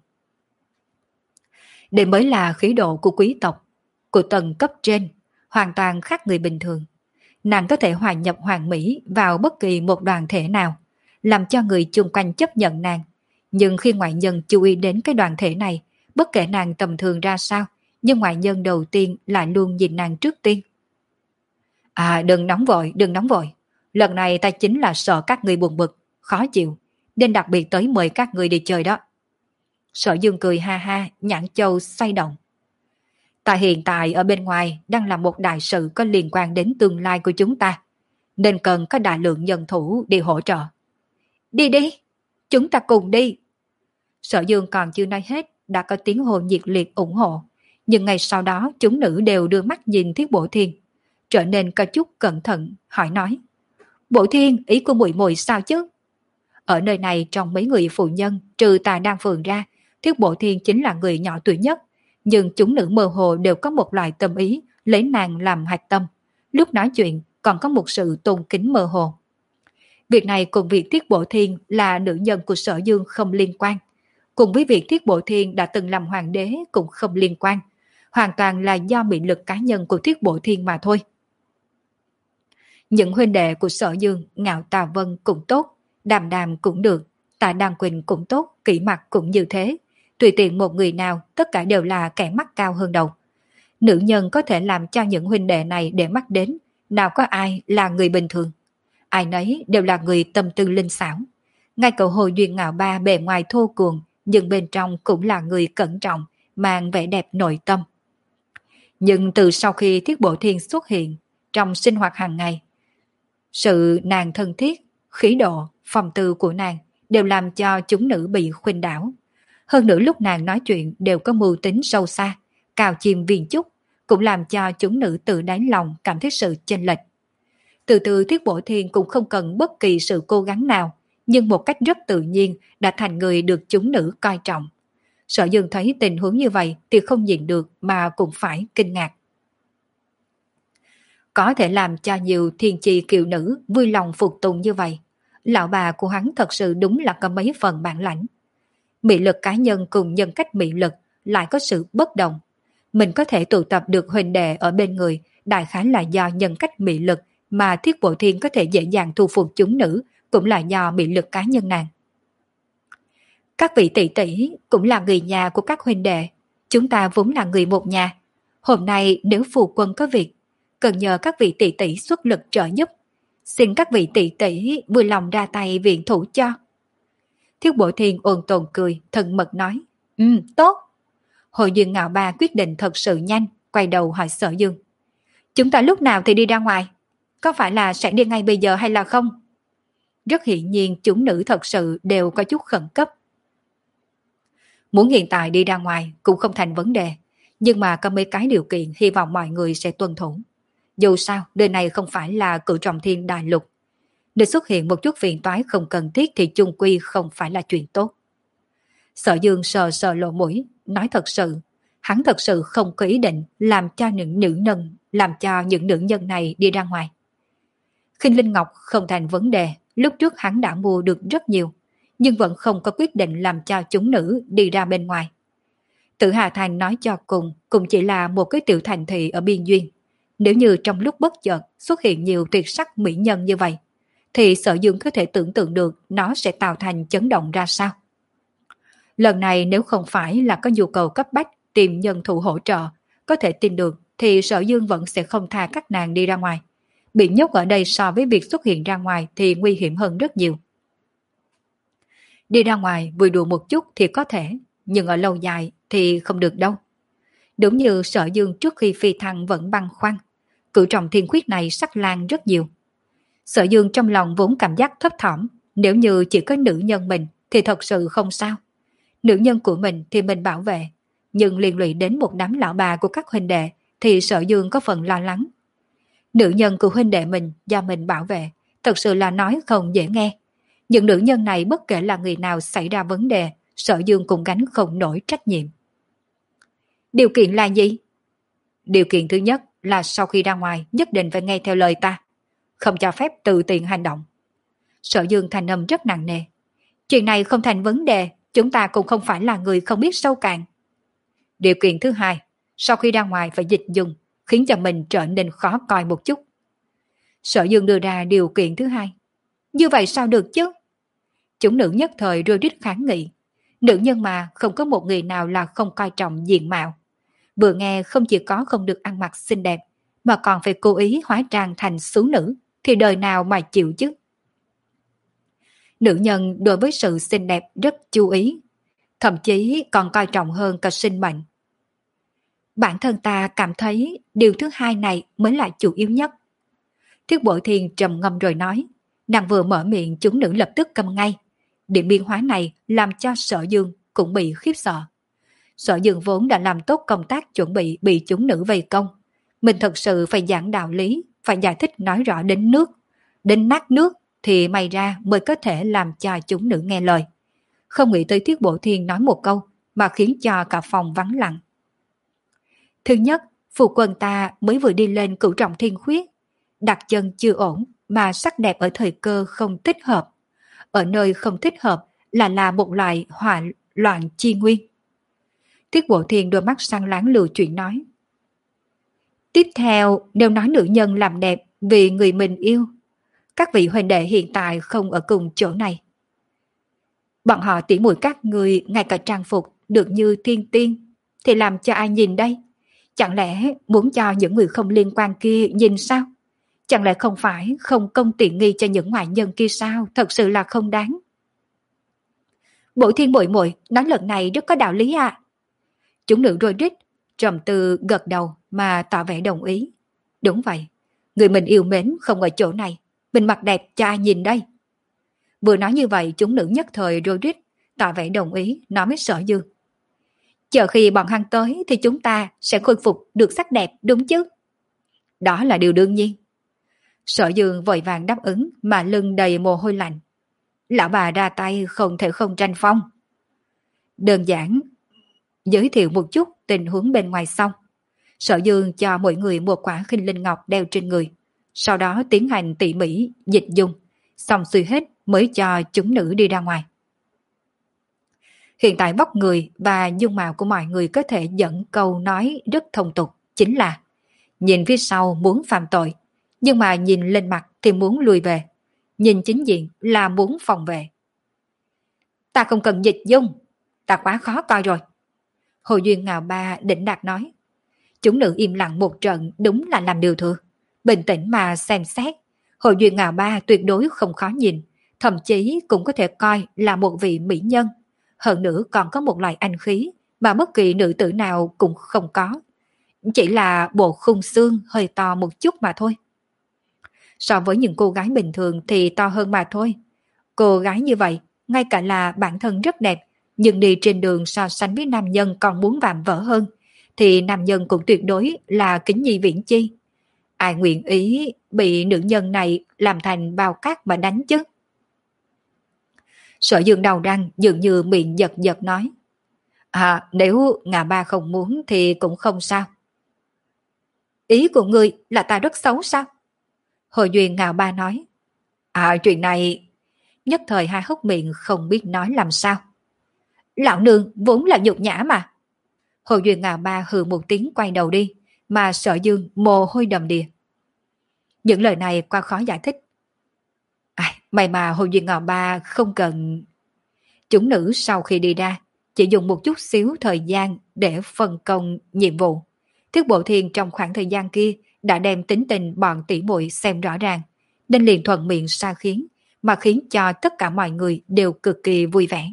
Đây mới là khí độ của quý tộc, của tầng cấp trên, hoàn toàn khác người bình thường. Nàng có thể hòa nhập hoàn mỹ vào bất kỳ một đoàn thể nào, làm cho người chung quanh chấp nhận nàng. Nhưng khi ngoại nhân chú ý đến cái đoàn thể này, bất kể nàng tầm thường ra sao, nhưng ngoại nhân đầu tiên lại luôn nhìn nàng trước tiên. À đừng nóng vội, đừng nóng vội. Lần này ta chính là sợ các người buồn bực, khó chịu, nên đặc biệt tới mời các người đi chơi đó. Sở Dương cười ha ha, nhãn châu xoay động. Ta hiện tại ở bên ngoài đang làm một đại sự có liên quan đến tương lai của chúng ta, nên cần có đại lượng nhân thủ đi hỗ trợ. Đi đi, chúng ta cùng đi. Sở Dương còn chưa nói hết, đã có tiếng hô nhiệt liệt ủng hộ, nhưng ngay sau đó chúng nữ đều đưa mắt nhìn Thiết Bổ Thiên, trở nên có chút cẩn thận, hỏi nói. Bổ Thiên, ý của muội muội sao chứ? Ở nơi này trong mấy người phụ nhân, trừ Tà Đan Phượng ra, Thiết Bổ Thiên chính là người nhỏ tuổi nhất, nhưng chúng nữ mơ hồ đều có một loại tâm ý, lấy nàng làm hạch tâm. Lúc nói chuyện còn có một sự tôn kính mơ hồ. Việc này cùng việc Thiết Bổ Thiên là nữ nhân của Sở Dương không liên quan, cùng với việc Thiết Bổ Thiên đã từng làm hoàng đế cũng không liên quan, hoàn toàn là do mị lực cá nhân của Thiết Bổ Thiên mà thôi. Những huynh đệ của Sở Dương, Ngạo Tào Vân cũng tốt, Đàm Đàm cũng được, Tạ Đan Quỳnh cũng tốt, Kỷ Mặc cũng như thế. Tùy tiện một người nào, tất cả đều là kẻ mắt cao hơn đầu. Nữ nhân có thể làm cho những huynh đệ này để mắt đến, nào có ai là người bình thường. Ai nấy đều là người tâm tư linh xảo. Ngay cậu Hồ Duyên Ngạo Ba bề ngoài thô cuồng, nhưng bên trong cũng là người cẩn trọng, mang vẻ đẹp nội tâm. Nhưng từ sau khi Thiết Bộ Thiên xuất hiện trong sinh hoạt hàng ngày, sự nàng thân thiết, khí độ, phong tư của nàng đều làm cho chúng nữ bị khuynh đảo. Hơn nữa lúc nàng nói chuyện đều có mưu tính sâu xa, cao chiêm viên chúc, cũng làm cho chúng nữ tự đáy lòng cảm thấy sự chênh lệch. Từ từ Thiết Bổ Thiên cũng không cần bất kỳ sự cố gắng nào, nhưng một cách rất tự nhiên đã thành người được chúng nữ coi trọng. Sở Dương thấy tình huống như vậy thì không nhịn được mà cũng phải kinh ngạc. Có thể làm cho nhiều thiên chi kiều nữ vui lòng phục tùng như vậy, lão bà của hắn thật sự đúng là có mấy phần bản lãnh. Mị lực cá nhân cùng nhân cách mị lực lại có sự bất đồng. Mình có thể tụ tập được huỳnh đệ ở bên người, đại khái là do nhân cách mị lực mà Thiết Bộ Thiên có thể dễ dàng thu phục chúng nữ, cũng là do mị lực cá nhân nàng. Các vị tỷ tỷ cũng là người nhà của các huynh đệ, chúng ta vốn là người một nhà. Hôm nay nếu phu quân có việc, cần nhờ các vị tỷ tỷ xuất lực trợ giúp, xin các vị tỷ tỷ vui lòng ra tay viện thủ cho. Thiết Bộ Thiên ôn tồn cười, thân mật nói, Ừ, tốt. Hội Dương Ngạo Ba quyết định thật sự nhanh, quay đầu hỏi Sở Dương. Chúng ta lúc nào thì đi ra ngoài? Có phải là sẽ đi ngay bây giờ hay là không? Rất hiển nhiên chúng nữ thật sự đều có chút khẩn cấp. Muốn hiện tại đi ra ngoài cũng không thành vấn đề, nhưng mà có mấy cái điều kiện hy vọng mọi người sẽ tuân thủ. Dù sao, nơi này không phải là Cửu Trọng Thiên Đại Lục. Để xuất hiện một chút phiền toái không cần thiết thì chung quy không phải là chuyện tốt. Sở Dương sờ sờ lỗ mũi, nói thật sự, hắn thật sự không có ý định làm cho những nữ nhân, làm cho những nữ nhân này đi ra ngoài. Khinh Linh Ngọc không thành vấn đề, lúc trước hắn đã mua được rất nhiều, nhưng vẫn không có quyết định làm cho chúng nữ đi ra bên ngoài. Tử Hà Thành nói cho cùng, cũng chỉ là một cái tiểu thành thị ở biên duyên. Nếu như trong lúc bất chợt xuất hiện nhiều tuyệt sắc mỹ nhân như vậy, thì Sở Dương có thể tưởng tượng được nó sẽ tạo thành chấn động ra sao. Lần này nếu không phải là có nhu cầu cấp bách tìm nhân thủ hỗ trợ, có thể tin được thì Sở Dương vẫn sẽ không tha các nàng đi ra ngoài. Bị nhốt ở đây so với việc xuất hiện ra ngoài thì nguy hiểm hơn rất nhiều. Đi ra ngoài vui đùa một chút thì có thể, nhưng ở lâu dài thì không được đâu. Đúng như Sở Dương trước khi phi thăng vẫn băn khoăn, Cửu Trọng Thiên Khuyết này sắc lan rất nhiều. Sở Dương trong lòng vốn cảm giác thấp thỏm, nếu như chỉ có nữ nhân mình thì thật sự không sao. Nữ nhân của mình thì mình bảo vệ, nhưng liên lụy đến một đám lão bà của các huynh đệ thì Sở Dương có phần lo lắng. Nữ nhân của huynh đệ mình do mình bảo vệ, thật sự là nói không dễ nghe. Những nữ nhân này bất kể là người nào xảy ra vấn đề, Sở Dương cũng gánh không nổi trách nhiệm. Điều kiện là gì? Điều kiện thứ nhất là sau khi ra ngoài nhất định phải nghe theo lời ta, không cho phép tự tiện hành động. Sở Dương thành âm rất nặng nề. Chuyện này không thành vấn đề, chúng ta cũng không phải là người không biết sâu cạn. Điều kiện thứ hai, sau khi ra ngoài phải dịch dùng, khiến cho mình trở nên khó coi một chút. Sở Dương đưa ra điều kiện thứ hai. Như vậy sao được chứ? Chúng nữ nhất thời rơi rít kháng nghị. Nữ nhân mà không có một người nào là không coi trọng diện mạo. Vừa nghe không chỉ có không được ăn mặc xinh đẹp, mà còn phải cố ý hóa trang thành xú nữ, thì đời nào mà chịu chứ? Nữ nhân đối với sự xinh đẹp rất chú ý, thậm chí còn coi trọng hơn cả sinh mệnh. Bản thân ta cảm thấy điều thứ hai này mới là chủ yếu nhất. Thiết Bội Thiên trầm ngâm rồi nói, nàng vừa mở miệng chúng nữ lập tức câm ngay. Điểm biến hóa này làm cho Sở Dương cũng bị khiếp sợ. Sở Dương vốn đã làm tốt công tác chuẩn bị bị chúng nữ vây công. Mình thật sự phải giảng đạo lý, phải giải thích nói rõ đến nước, đến nát nước thì may ra mới có thể làm cho chúng nữ nghe lời. Không nghĩ tới Thiết Bộ Thiên nói một câu mà khiến cho cả phòng vắng lặng. Thứ nhất, phụ quân ta mới vừa đi lên Cửu Trọng Thiên Khuyết, đặt chân chưa ổn mà sắc đẹp ở thời cơ không thích hợp. Ở nơi không thích hợp là là một loại hỏa loạn chi nguyên. Thiết Bộ Thiên đôi mắt sáng láng lưu chuyện nói. Tiếp theo, nếu nói nữ nhân làm đẹp vì người mình yêu, các vị huynh đệ hiện tại không ở cùng chỗ này. Bọn họ tỉ muội các người ngay cả trang phục được như thiên tiên, thì làm cho ai nhìn đây? Chẳng lẽ muốn cho những người không liên quan kia nhìn sao? Chẳng lẽ không phải không công tiện nghi cho những ngoại nhân kia sao? Thật sự là không đáng. Bộ Thiên muội muội nói lần này rất có đạo lý à. Chúng nữ rối rít, trầm tư gật đầu mà tỏ vẻ đồng ý. Đúng vậy, người mình yêu mến không ở chỗ này, mình mặc đẹp cho ai nhìn đây. Vừa nói như vậy chúng nữ nhất thời rối rít, tỏ vẻ đồng ý nói với Sở Dương. Chờ khi bọn hắn tới thì chúng ta sẽ khôi phục được sắc đẹp đúng chứ? Đó là điều đương nhiên. Sở Dương vội vàng đáp ứng mà lưng đầy mồ hôi lạnh. Lão bà ra tay không thể không tranh phong. Đơn giản giới thiệu một chút tình huống bên ngoài xong, Sở Dương cho mỗi người một quả khinh linh ngọc đeo trên người, sau đó tiến hành tỉ mỉ dịch dung, xong xuôi hết mới cho chúng nữ đi ra ngoài. Hiện tại vóc người và dung mạo của mọi người có thể dẫn câu nói rất thông tục, chính là nhìn phía sau muốn phạm tội, nhưng mà nhìn lên mặt thì muốn lùi về, nhìn chính diện là muốn phòng vệ. Ta không cần dịch dung, ta quá khó coi rồi. Hồ Duyên Ngào Ba đỉnh đạt nói. Chúng nữ im lặng một trận đúng là làm điều thừa. Bình tĩnh mà xem xét, Hồ Duyên Ngào Ba tuyệt đối không khó nhìn, thậm chí cũng có thể coi là một vị mỹ nhân. Hơn nữa còn có một loại anh khí mà bất kỳ nữ tử nào cũng không có. Chỉ là bộ khung xương hơi to một chút mà thôi. So với những cô gái bình thường thì to hơn mà thôi. Cô gái như vậy, ngay cả là bản thân rất đẹp, nhưng đi trên đường so sánh với nam nhân còn muốn vạm vỡ hơn, thì nam nhân cũng tuyệt đối là kính nhi viễn chi. Ai nguyện ý bị nữ nhân này làm thành bao cát mà đánh chứ? Sở Dương đầu răng dường như miệng giật giật nói. À, nếu ngà ba không muốn thì cũng không sao. Ý của ngươi là ta rất xấu sao? Hồ Duyên Ngạo Ba nói. À, chuyện này... Nhất thời hai hốc miệng không biết nói làm sao. Lão nương vốn là nhục nhã mà. Hồ Duyên Ngạo Ba hừ một tiếng quay đầu đi, mà Sở Dương mồ hôi đầm đìa. Những lời này qua khó giải thích. À, may mà Hồ Duyên Ngạo Ba không cần... Chúng nữ sau khi đi ra, chỉ dùng một chút xíu thời gian để phân công nhiệm vụ. Thiết Bộ Thiên trong khoảng thời gian kia đã đem tính tình bọn tỷ muội xem rõ ràng, nên liền thuận miệng sa khiến, mà khiến cho tất cả mọi người đều cực kỳ vui vẻ.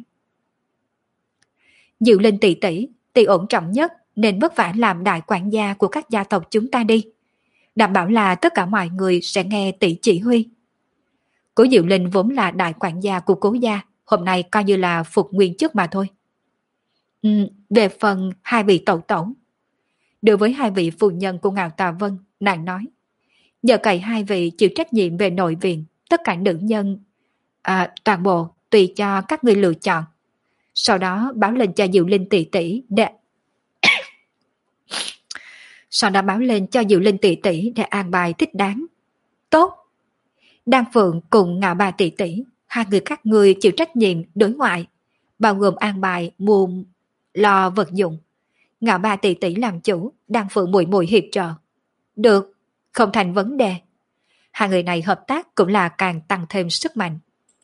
Diệu Linh tỷ tỷ, tỷ ổn trọng nhất nên vất vả làm đại quản gia của các gia tộc chúng ta đi. Đảm bảo là tất cả mọi người sẽ nghe tỷ chỉ huy. Cố Diệu Linh vốn là đại quản gia của cố gia, hôm nay coi như là phục nguyên chức mà thôi. Ừ, về phần hai vị tẩu tẩu. Đối với hai vị phu nhân của Ngạo Tà Vân, nàng nói. Nhờ cậy hai vị chịu trách nhiệm về nội viện, tất cả nữ nhân, à, toàn bộ tùy cho các người lựa chọn. Sau đó báo lên cho Diệu Linh tỷ tỷ để... Sau đó báo lên cho Diệu Linh tỷ tỷ để an bài thích đáng. Tốt. Đan Phượng cùng Ngạo Bà tỷ tỷ, hai người các người chịu trách nhiệm đối ngoại, bao gồm an bài mua lo vật dụng. Ngạo Bà tỷ tỷ làm chủ, Đan Phượng muội muội hiệp trợ. Được, không thành vấn đề. Hai người này hợp tác cũng là càng tăng thêm sức mạnh.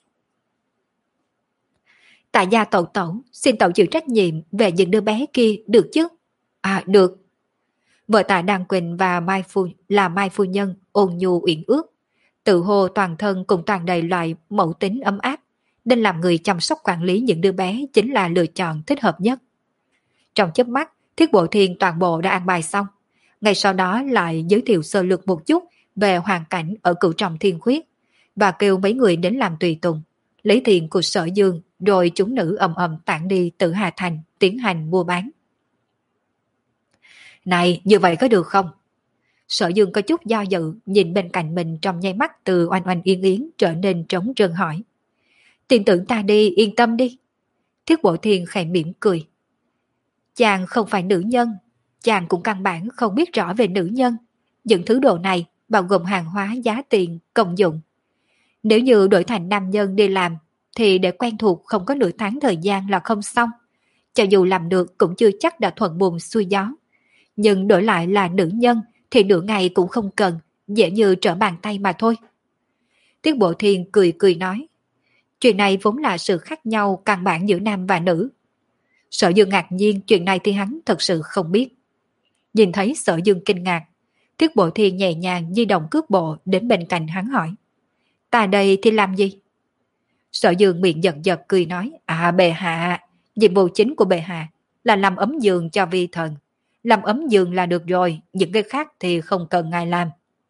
Tại gia tẩu tẩu, xin tẩu chịu trách nhiệm về những đứa bé kia được chứ? À, được. Vợ Tạ Đan Quỳnh và Mai Phu là Mai Phu Nhân ôn nhu uyển ước, tự hồ toàn thân cùng toàn đầy loại mẫu tính ấm áp, nên làm người chăm sóc quản lý những đứa bé chính là lựa chọn thích hợp nhất. Trong chớp mắt, Thiết Bộ Thiên toàn bộ đã an bài xong, ngay sau đó lại giới thiệu sơ lược một chút về hoàn cảnh ở Cửu Trọng Thiên Khuyết và kêu mấy người đến làm tùy tùng, lấy tiền của Sở Dương, rồi chúng nữ ầm ầm tản đi Tử Hà Thành tiến hành mua bán. Này, như vậy có được không? Sở Dương có chút do dự, nhìn bên cạnh mình trong nháy mắt từ oanh oanh yên yến trở nên trống trơn hỏi. Tin tưởng ta đi, yên tâm đi. Thiết Bộ Thiên khẽ mỉm cười. Chàng không phải nữ nhân, chàng cũng căn bản không biết rõ về nữ nhân. Những thứ đồ này bao gồm hàng hóa, giá tiền, công dụng. Nếu như đổi thành nam nhân đi làm, thì để quen thuộc không có nửa tháng thời gian là không xong. Cho dù làm được cũng chưa chắc đã thuận buồm xuôi gió. Nhưng đổi lại là nữ nhân thì nửa ngày cũng không cần, dễ như trở bàn tay mà thôi. Tiết Bộ Thiên cười cười nói. Chuyện này vốn là sự khác nhau căn bản giữa nam và nữ. Sở Dương ngạc nhiên, chuyện này thì hắn thật sự không biết. Nhìn thấy Sở Dương kinh ngạc, Tiết Bộ Thiên nhẹ nhàng di động cước bộ đến bên cạnh hắn hỏi. Ta đây thì làm gì? Sở Dương miệng giật giật cười nói. À, bệ hạ, nhiệm vụ chính của bệ hạ là làm ấm giường cho vi thần. làm ấm giường là được rồi, những cái khác thì không cần ngài làm.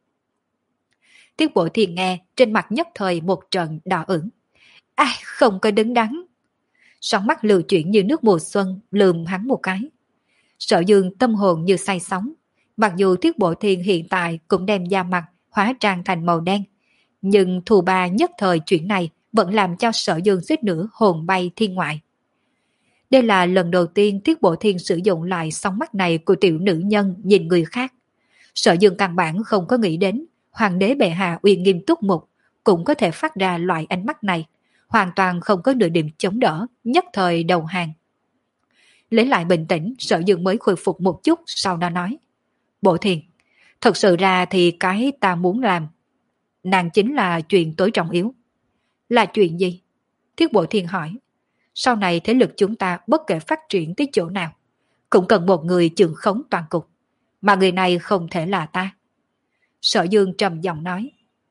Tiết Bội Thiên nghe, trên mặt nhất thời một trận đỏ ửng. Ai, không có đứng đắn. Sóng mắt lưu chuyển như nước mùa xuân, lườm hắn một cái. Sở Dương tâm hồn như say sóng. Mặc dù Tiết Bội Thiên hiện tại cũng đem da mặt hóa trang thành màu đen, nhưng thù ba nhất thời chuyện này vẫn làm cho Sở Dương suýt nữa hồn bay thiên ngoại. Đây là lần đầu tiên Tiết Bội Thiên sử dụng lại sóng mắt này của tiểu nữ nhân nhìn người khác. Sở Dương căn bản không có nghĩ đến hoàng đế bệ hạ uy nghiêm túc mục cũng có thể phát ra loại ánh mắt này, hoàn toàn không có nửa điểm chống đỡ, nhất thời đầu hàng. Lấy lại bình tĩnh, Sở Dương mới khôi phục một chút, sau đó nói: Bội Thiên, thật sự ra thì cái ta muốn làm, nàng chính là chuyện tối trọng yếu. Là chuyện gì? Thiết Bội Thiên hỏi. Sau này thế lực chúng ta bất kể phát triển tới chỗ nào, cũng cần một người trưởng khống toàn cục, mà người này không thể là ta. Sở Dương trầm giọng nói.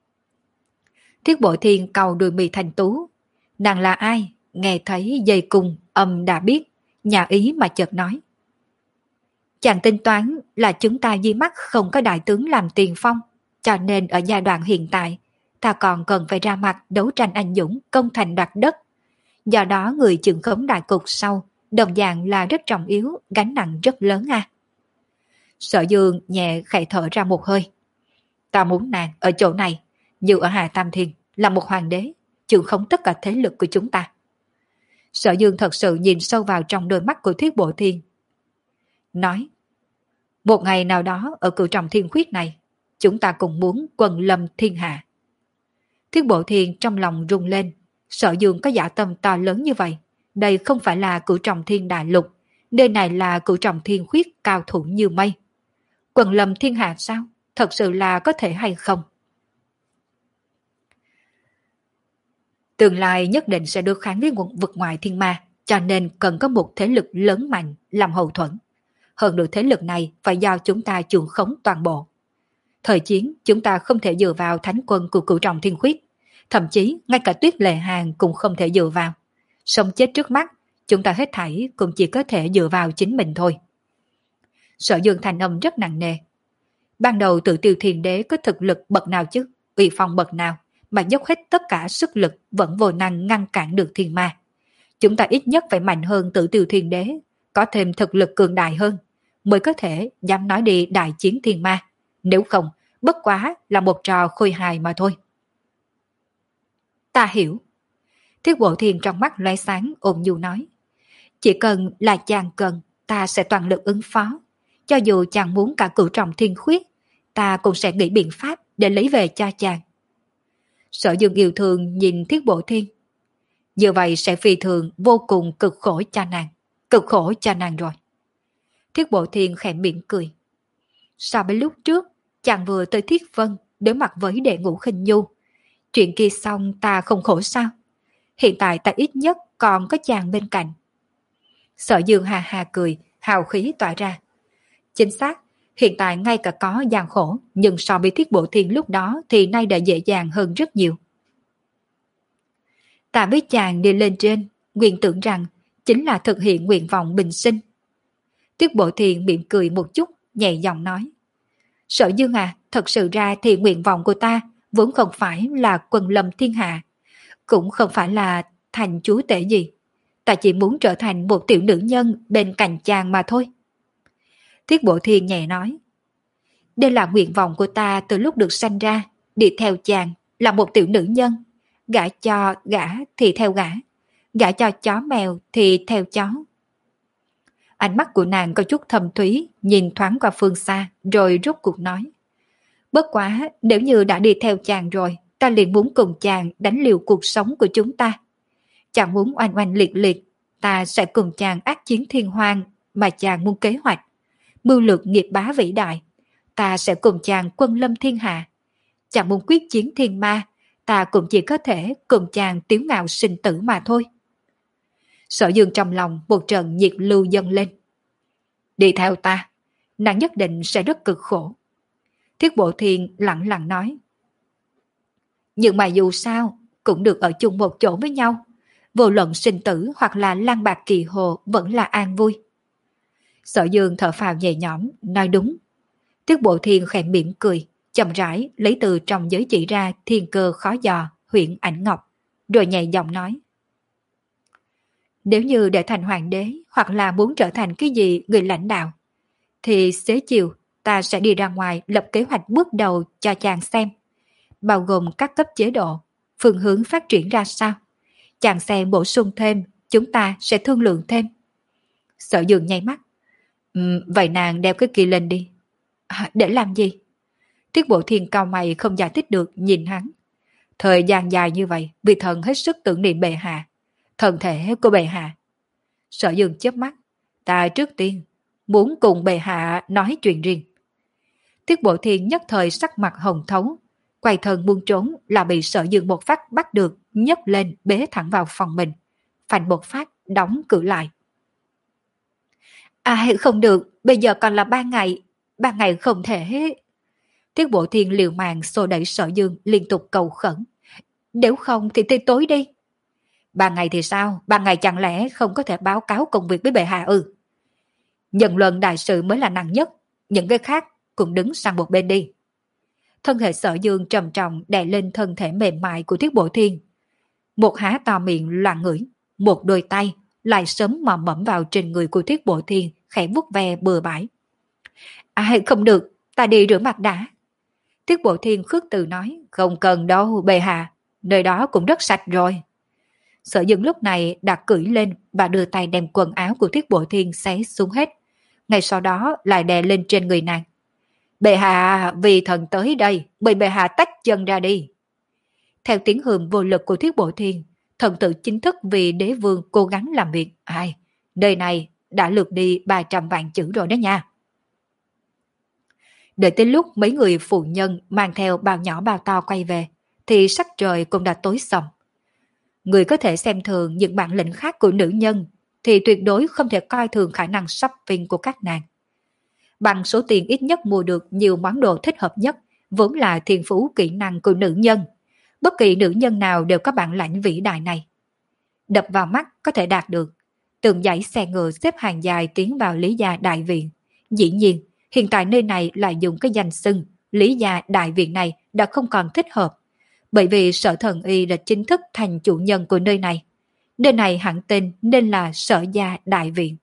Thiết Bội Thiên cau đuôi mì thành tú. Nàng là ai? Nghe thấy dây cung âm đã biết, nhà ý mà chợt nói. Chàng tính toán là chúng ta di mắt không có đại tướng làm tiền phong, cho nên ở giai đoạn hiện tại, ta còn cần phải ra mặt đấu tranh anh dũng công thành đoạt đất. Do đó người trưởng khống đại cục sau, đồng dạng là rất trọng yếu, gánh nặng rất lớn à. Sở Dương nhẹ khẽ thở ra một hơi. Ta muốn nàng ở chỗ này, như ở Hà Tam Thiên, là một hoàng đế, trưởng khống tất cả thế lực của chúng ta. Sở Dương thật sự nhìn sâu vào trong đôi mắt của Thiết Bộ Thiên. Nói, một ngày nào đó ở cửu trọng thiên khuyết này, chúng ta cùng muốn quần lâm thiên hạ. Thiết Bộ Thiên trong lòng rung lên, Sở Dương có dạ tâm to lớn như vậy. Đây không phải là cửu trọng thiên đại lục, nơi này là cửu trọng thiên khuyết cao thủ như mây. Quần lâm thiên hạ sao? Thật sự là có thể hay không? Tương lai nhất định sẽ đối kháng với vực ngoài thiên ma, cho nên cần có một thế lực lớn mạnh làm hậu thuẫn. Hơn nữa thế lực này phải do chúng ta trưởng khống toàn bộ. Thời chiến chúng ta không thể dựa vào thánh quân của cửu trọng thiên khuyết, thậm chí ngay cả Tuyết Lệ Hàn cũng không thể dựa vào. Sống chết trước mắt, chúng ta hết thảy cũng chỉ có thể dựa vào chính mình thôi. Sở Dương thành âm rất nặng nề. Ban đầu Tự Tiêu Thiên Đế có thực lực bậc nào chứ, uy phong bậc nào, mà dốc hết tất cả sức lực vẫn vô năng ngăn cản được thiên ma. Chúng ta ít nhất phải mạnh hơn Tự Tiêu Thiên Đế, có thêm thực lực cường đại hơn, mới có thể dám nói đi đại chiến thiên ma. Nếu không, bất quá là một trò khôi hài mà thôi. Ta hiểu. Thiết Bộ Thiên trong mắt lóe sáng ôn nhu nói. Chỉ cần là chàng cần, ta sẽ toàn lực ứng phó. Cho dù chàng muốn cả cửu trọng thiên khuyết, ta cũng sẽ nghĩ biện pháp để lấy về cho chàng. Sở Dương yêu thương nhìn Thiết Bộ Thiên. Như vậy sẽ phi thường vô cùng cực khổ cho nàng. Cực khổ cho nàng rồi. Thiết Bộ Thiên khẽ mỉm cười. So với lúc trước, chàng vừa tới Thiết Vân đối mặt với đệ ngũ Khinh Nhu. Chuyện kia xong ta không khổ sao? Hiện tại ta ít nhất còn có chàng bên cạnh. Sở Dương hà hà cười, hào khí tỏa ra. Chính xác, hiện tại ngay cả có gian khổ, nhưng so với Thiết Bộ Thiên lúc đó thì nay đã dễ dàng hơn rất nhiều. Ta với chàng đi lên trên, nguyện tưởng rằng chính là thực hiện nguyện vọng bình sinh. Thiết Bộ Thiên mỉm cười một chút, nhẹ giọng nói. Sở Dương à, thật sự ra thì nguyện vọng của ta vốn không phải là quần lâm thiên hạ, cũng không phải là thành chúa tể gì. Ta chỉ muốn trở thành một tiểu nữ nhân bên cạnh chàng mà thôi. Thiết Bộ Thiên nhẹ nói. Đây là nguyện vọng của ta từ lúc được sanh ra, đi theo chàng là một tiểu nữ nhân. Gả cho gả thì theo gả, gả cho chó mèo thì theo chó. Ánh mắt của nàng có chút thầm thúy, nhìn thoáng qua phương xa, rồi rút cuộc nói. Bất quá, nếu như đã đi theo chàng rồi, ta liền muốn cùng chàng đánh liều cuộc sống của chúng ta. Chàng muốn oanh oanh liệt liệt, ta sẽ cùng chàng ác chiến thiên hoang mà chàng muốn kế hoạch. Mưu lược nghiệp bá vĩ đại, ta sẽ cùng chàng quân lâm thiên hạ. Chàng muốn quyết chiến thiên ma, ta cũng chỉ có thể cùng chàng tiếu ngạo sinh tử mà thôi. Sở Dương trong lòng một trận nhiệt lưu dâng lên. Đi theo ta, nàng nhất định sẽ rất cực khổ. Thiết Bộ Thiên lặng lặng nói. Nhưng mà dù sao, cũng được ở chung một chỗ với nhau. Vô luận sinh tử hoặc là lang bạc kỳ hồ vẫn là an vui. Sở Dương thở phào nhẹ nhõm, nói đúng. Tiết Bộ Thiên khẽ mỉm cười, chậm rãi lấy từ trong giới chỉ ra thiên cơ khó dò, huyện ảnh ngọc, rồi nhẹ giọng nói. Nếu như để thành hoàng đế hoặc là muốn trở thành cái gì người lãnh đạo, thì xế chiều ta sẽ đi ra ngoài lập kế hoạch bước đầu cho chàng xem, bao gồm các cấp chế độ, phương hướng phát triển ra sao. Chàng xem bổ sung thêm, chúng ta sẽ thương lượng thêm. Sở Dương nháy mắt. Um, vậy nàng đeo cái kia lên đi. À, để làm gì? Tiết Bộ Thiên cao mày không giải thích được nhìn hắn. Thời gian dài như vậy, vì thần hết sức tưởng niệm bệ hạ. Thần thể của bệ hạ. Sở Dương chớp mắt. Ta trước tiên muốn cùng bệ hạ nói chuyện riêng. Tiết Bộ Thiên nhất thời sắc mặt hồng thấu, quay thân muốn trốn là bị Sở Dương một phát bắt được, nhấc lên bế thẳng vào phòng mình, phanh một phát đóng cửa lại. À không được, bây giờ còn là ba ngày, ba ngày không thể. Tiết Bộ Thiên liều mạng xô đẩy Sở Dương liên tục cầu khẩn. Nếu không thì tới tối đi. Ba ngày thì sao? Ba ngày chẳng lẽ không có thể báo cáo công việc với bệ hạ ư? Nhận luận đại sự mới là nặng nhất, những cái khác cũng đứng sang một bên đi. Thân thể Sở Dương trầm trọng đè lên thân thể mềm mại của Tiết Bộ Thiên. Một há to miệng loạn ngửi, một đôi tay lại sớm mò mẫm vào trên người của Tiết Bộ Thiên, khẽ vuốt ve bừa bãi. À không được, ta đi rửa mặt đã. Tiết Bộ Thiên khước từ nói, không cần đâu bệ hạ, nơi đó cũng rất sạch rồi. Sở Dương lúc này đã cưỡi lên và đưa tay đem quần áo của Tiết Bộ Thiên xé xuống hết, ngay sau đó lại đè lên trên người nàng. Bệ hạ, vì thần tới đây, mời bệ hạ tách chân ra đi. Theo tiếng hườm vô lực của Thiết Bộ Thiên, thần tử chính thức vì đế vương cố gắng làm việc. Ai, nơi này đã lượt đi ba trăm vạn chữ rồi đó nha. Đợi tới lúc mấy người phụ nhân mang theo bao nhỏ bao to quay về, thì sắc trời cũng đã tối sầm. Người có thể xem thường những bản lĩnh khác của nữ nhân, thì tuyệt đối không thể coi thường khả năng shopping của các nàng. Bằng số tiền ít nhất mua được nhiều món đồ thích hợp nhất, vốn là thiên phú kỹ năng của nữ nhân. Bất kỳ nữ nhân nào đều có bản lãnh vĩ đại này. Đập vào mắt có thể đạt được. Từng dãy xe ngựa xếp hàng dài tiến vào Lý gia đại viện. Dĩ nhiên, hiện tại nơi này lại dùng cái danh xưng Lý gia đại viện này đã không còn thích hợp. Bởi vì Sở Thần Y đã chính thức thành chủ nhân của nơi này. Nơi này hẳn tên nên là Sở gia đại viện.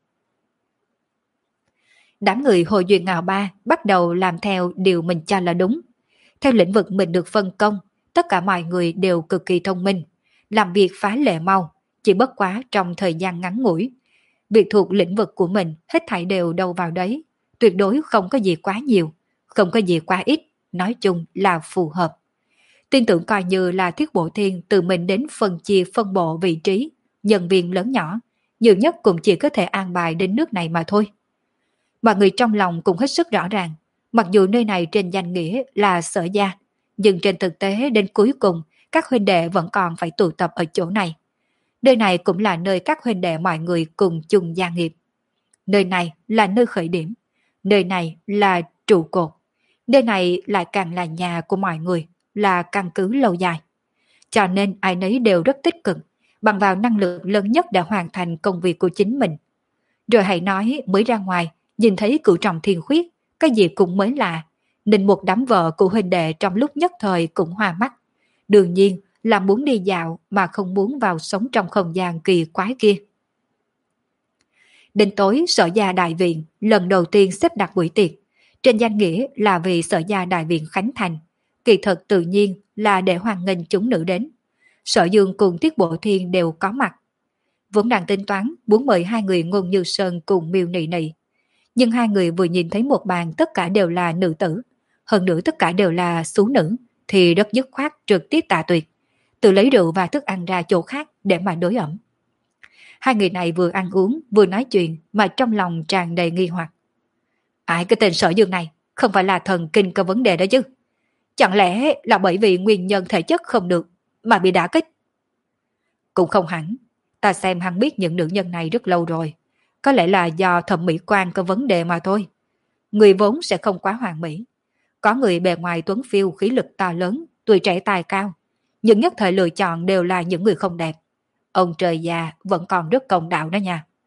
Đám người Hồ Duyên Ngạo Ba bắt đầu làm theo điều mình cho là đúng. Theo lĩnh vực mình được phân công, tất cả mọi người đều cực kỳ thông minh, làm việc phá lệ mau, chỉ bất quá trong thời gian ngắn ngủi. Việc thuộc lĩnh vực của mình hết thảy đều đâu vào đấy, tuyệt đối không có gì quá nhiều, không có gì quá ít, nói chung là phù hợp. Tin tưởng coi như là Thiết Bộ Thiên tự mình đến phân chia phân bộ vị trí, nhân viên lớn nhỏ, nhiều nhất cũng chỉ có thể an bài đến nước này mà thôi. Mọi người trong lòng cũng hết sức rõ ràng, mặc dù nơi này trên danh nghĩa là Sở gia, nhưng trên thực tế đến cuối cùng các huynh đệ vẫn còn phải tụ tập ở chỗ này. Nơi này cũng là nơi các huynh đệ mọi người cùng chung gia nghiệp. Nơi này là nơi khởi điểm, nơi này là trụ cột, nơi này lại càng là nhà của mọi người, là căn cứ lâu dài. Cho nên ai nấy đều rất tích cực, bằng vào năng lực lớn nhất để hoàn thành công việc của chính mình. Rồi hãy nói mới ra ngoài, nhìn thấy cửu trọng thiên khuyết, cái gì cũng mới lạ, nên một đám vợ của huynh đệ trong lúc nhất thời cũng hoa mắt. Đương nhiên là muốn đi dạo mà không muốn vào sống trong không gian kỳ quái kia. Đến tối Sở gia đại viện lần đầu tiên xếp đặt buổi tiệc, trên danh nghĩa là vì Sở gia đại viện khánh thành, kỳ thực tự nhiên là để hoan nghênh chúng nữ đến. Sở Dương cùng Tiết Bộ Thiên đều có mặt. Vốn đang tính toán muốn mời hai người Ngôn Như Sơn cùng Miêu Nị Nị, nhưng hai người vừa nhìn thấy một bàn tất cả đều là nữ tử, hơn nữa tất cả đều là xú nữ, thì rất dứt khoát trực tiếp tạ tuyệt, tự lấy rượu và thức ăn ra chỗ khác để mà đối ẩm. Hai người này vừa ăn uống vừa nói chuyện mà trong lòng tràn đầy nghi hoặc. Ai cái tên Sở Dương này không phải là thần kinh có vấn đề đó chứ? Chẳng lẽ là bởi vì nguyên nhân thể chất không được mà bị đả kích? Cũng không hẳn, ta xem hắn biết những nữ nhân này rất lâu rồi. Có lẽ là do thẩm mỹ quan có vấn đề mà thôi. Người vốn sẽ không quá hoàn mỹ. Có người bề ngoài tuấn phiêu khí lực to lớn, tuổi trẻ tài cao. Nhưng nhất thời lựa chọn đều là những người không đẹp. Ông trời già vẫn còn rất công đạo đó nha.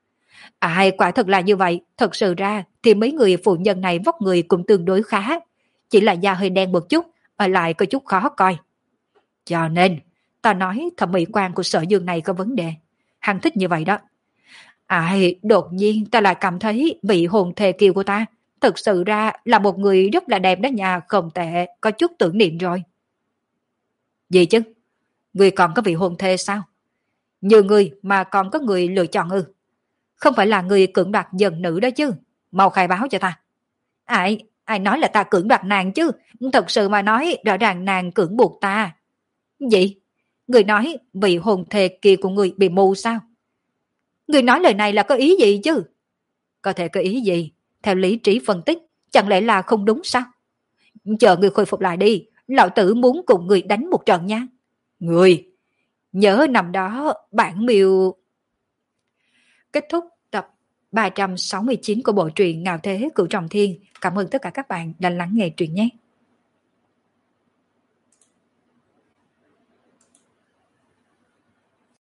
Ai quả thật là như vậy, thật sự ra thì mấy người phụ nhân này vóc người cũng tương đối khá, chỉ là da hơi đen một chút, ở lại có chút khó coi. Cho nên, ta nói thẩm mỹ quan của Sở Dương này có vấn đề. Hắn thích như vậy đó. Ai, đột nhiên ta lại cảm thấy vị hồn thề kiều của ta thực sự ra là một người rất là đẹp đó nhà, không tệ, có chút tưởng niệm rồi. Gì chứ? Người còn có vị hôn thê sao? Nhiều người mà còn có người lựa chọn ư? Không phải là người cưỡng đoạt dân nữ đó chứ? Mau khai báo cho ta. Ai, ai nói là ta cưỡng đoạt nàng chứ? Thật sự mà nói rõ ràng nàng cưỡng buộc ta. Gì? Người nói vị hôn thê kia của người bị mù sao? Người nói lời này là có ý gì chứ? Có thể có ý gì? Theo lý trí phân tích, chẳng lẽ là không đúng sao? Chờ người khôi phục lại đi, lão tử muốn cùng người đánh một trận nha. Người, nhớ năm đó bản miêu... Kết thúc tập ba trăm sáu mươi chín của bộ truyện Ngạo Thế Cửu Trọng Thiên. Cảm ơn tất cả các bạn đã lắng nghe truyện nhé.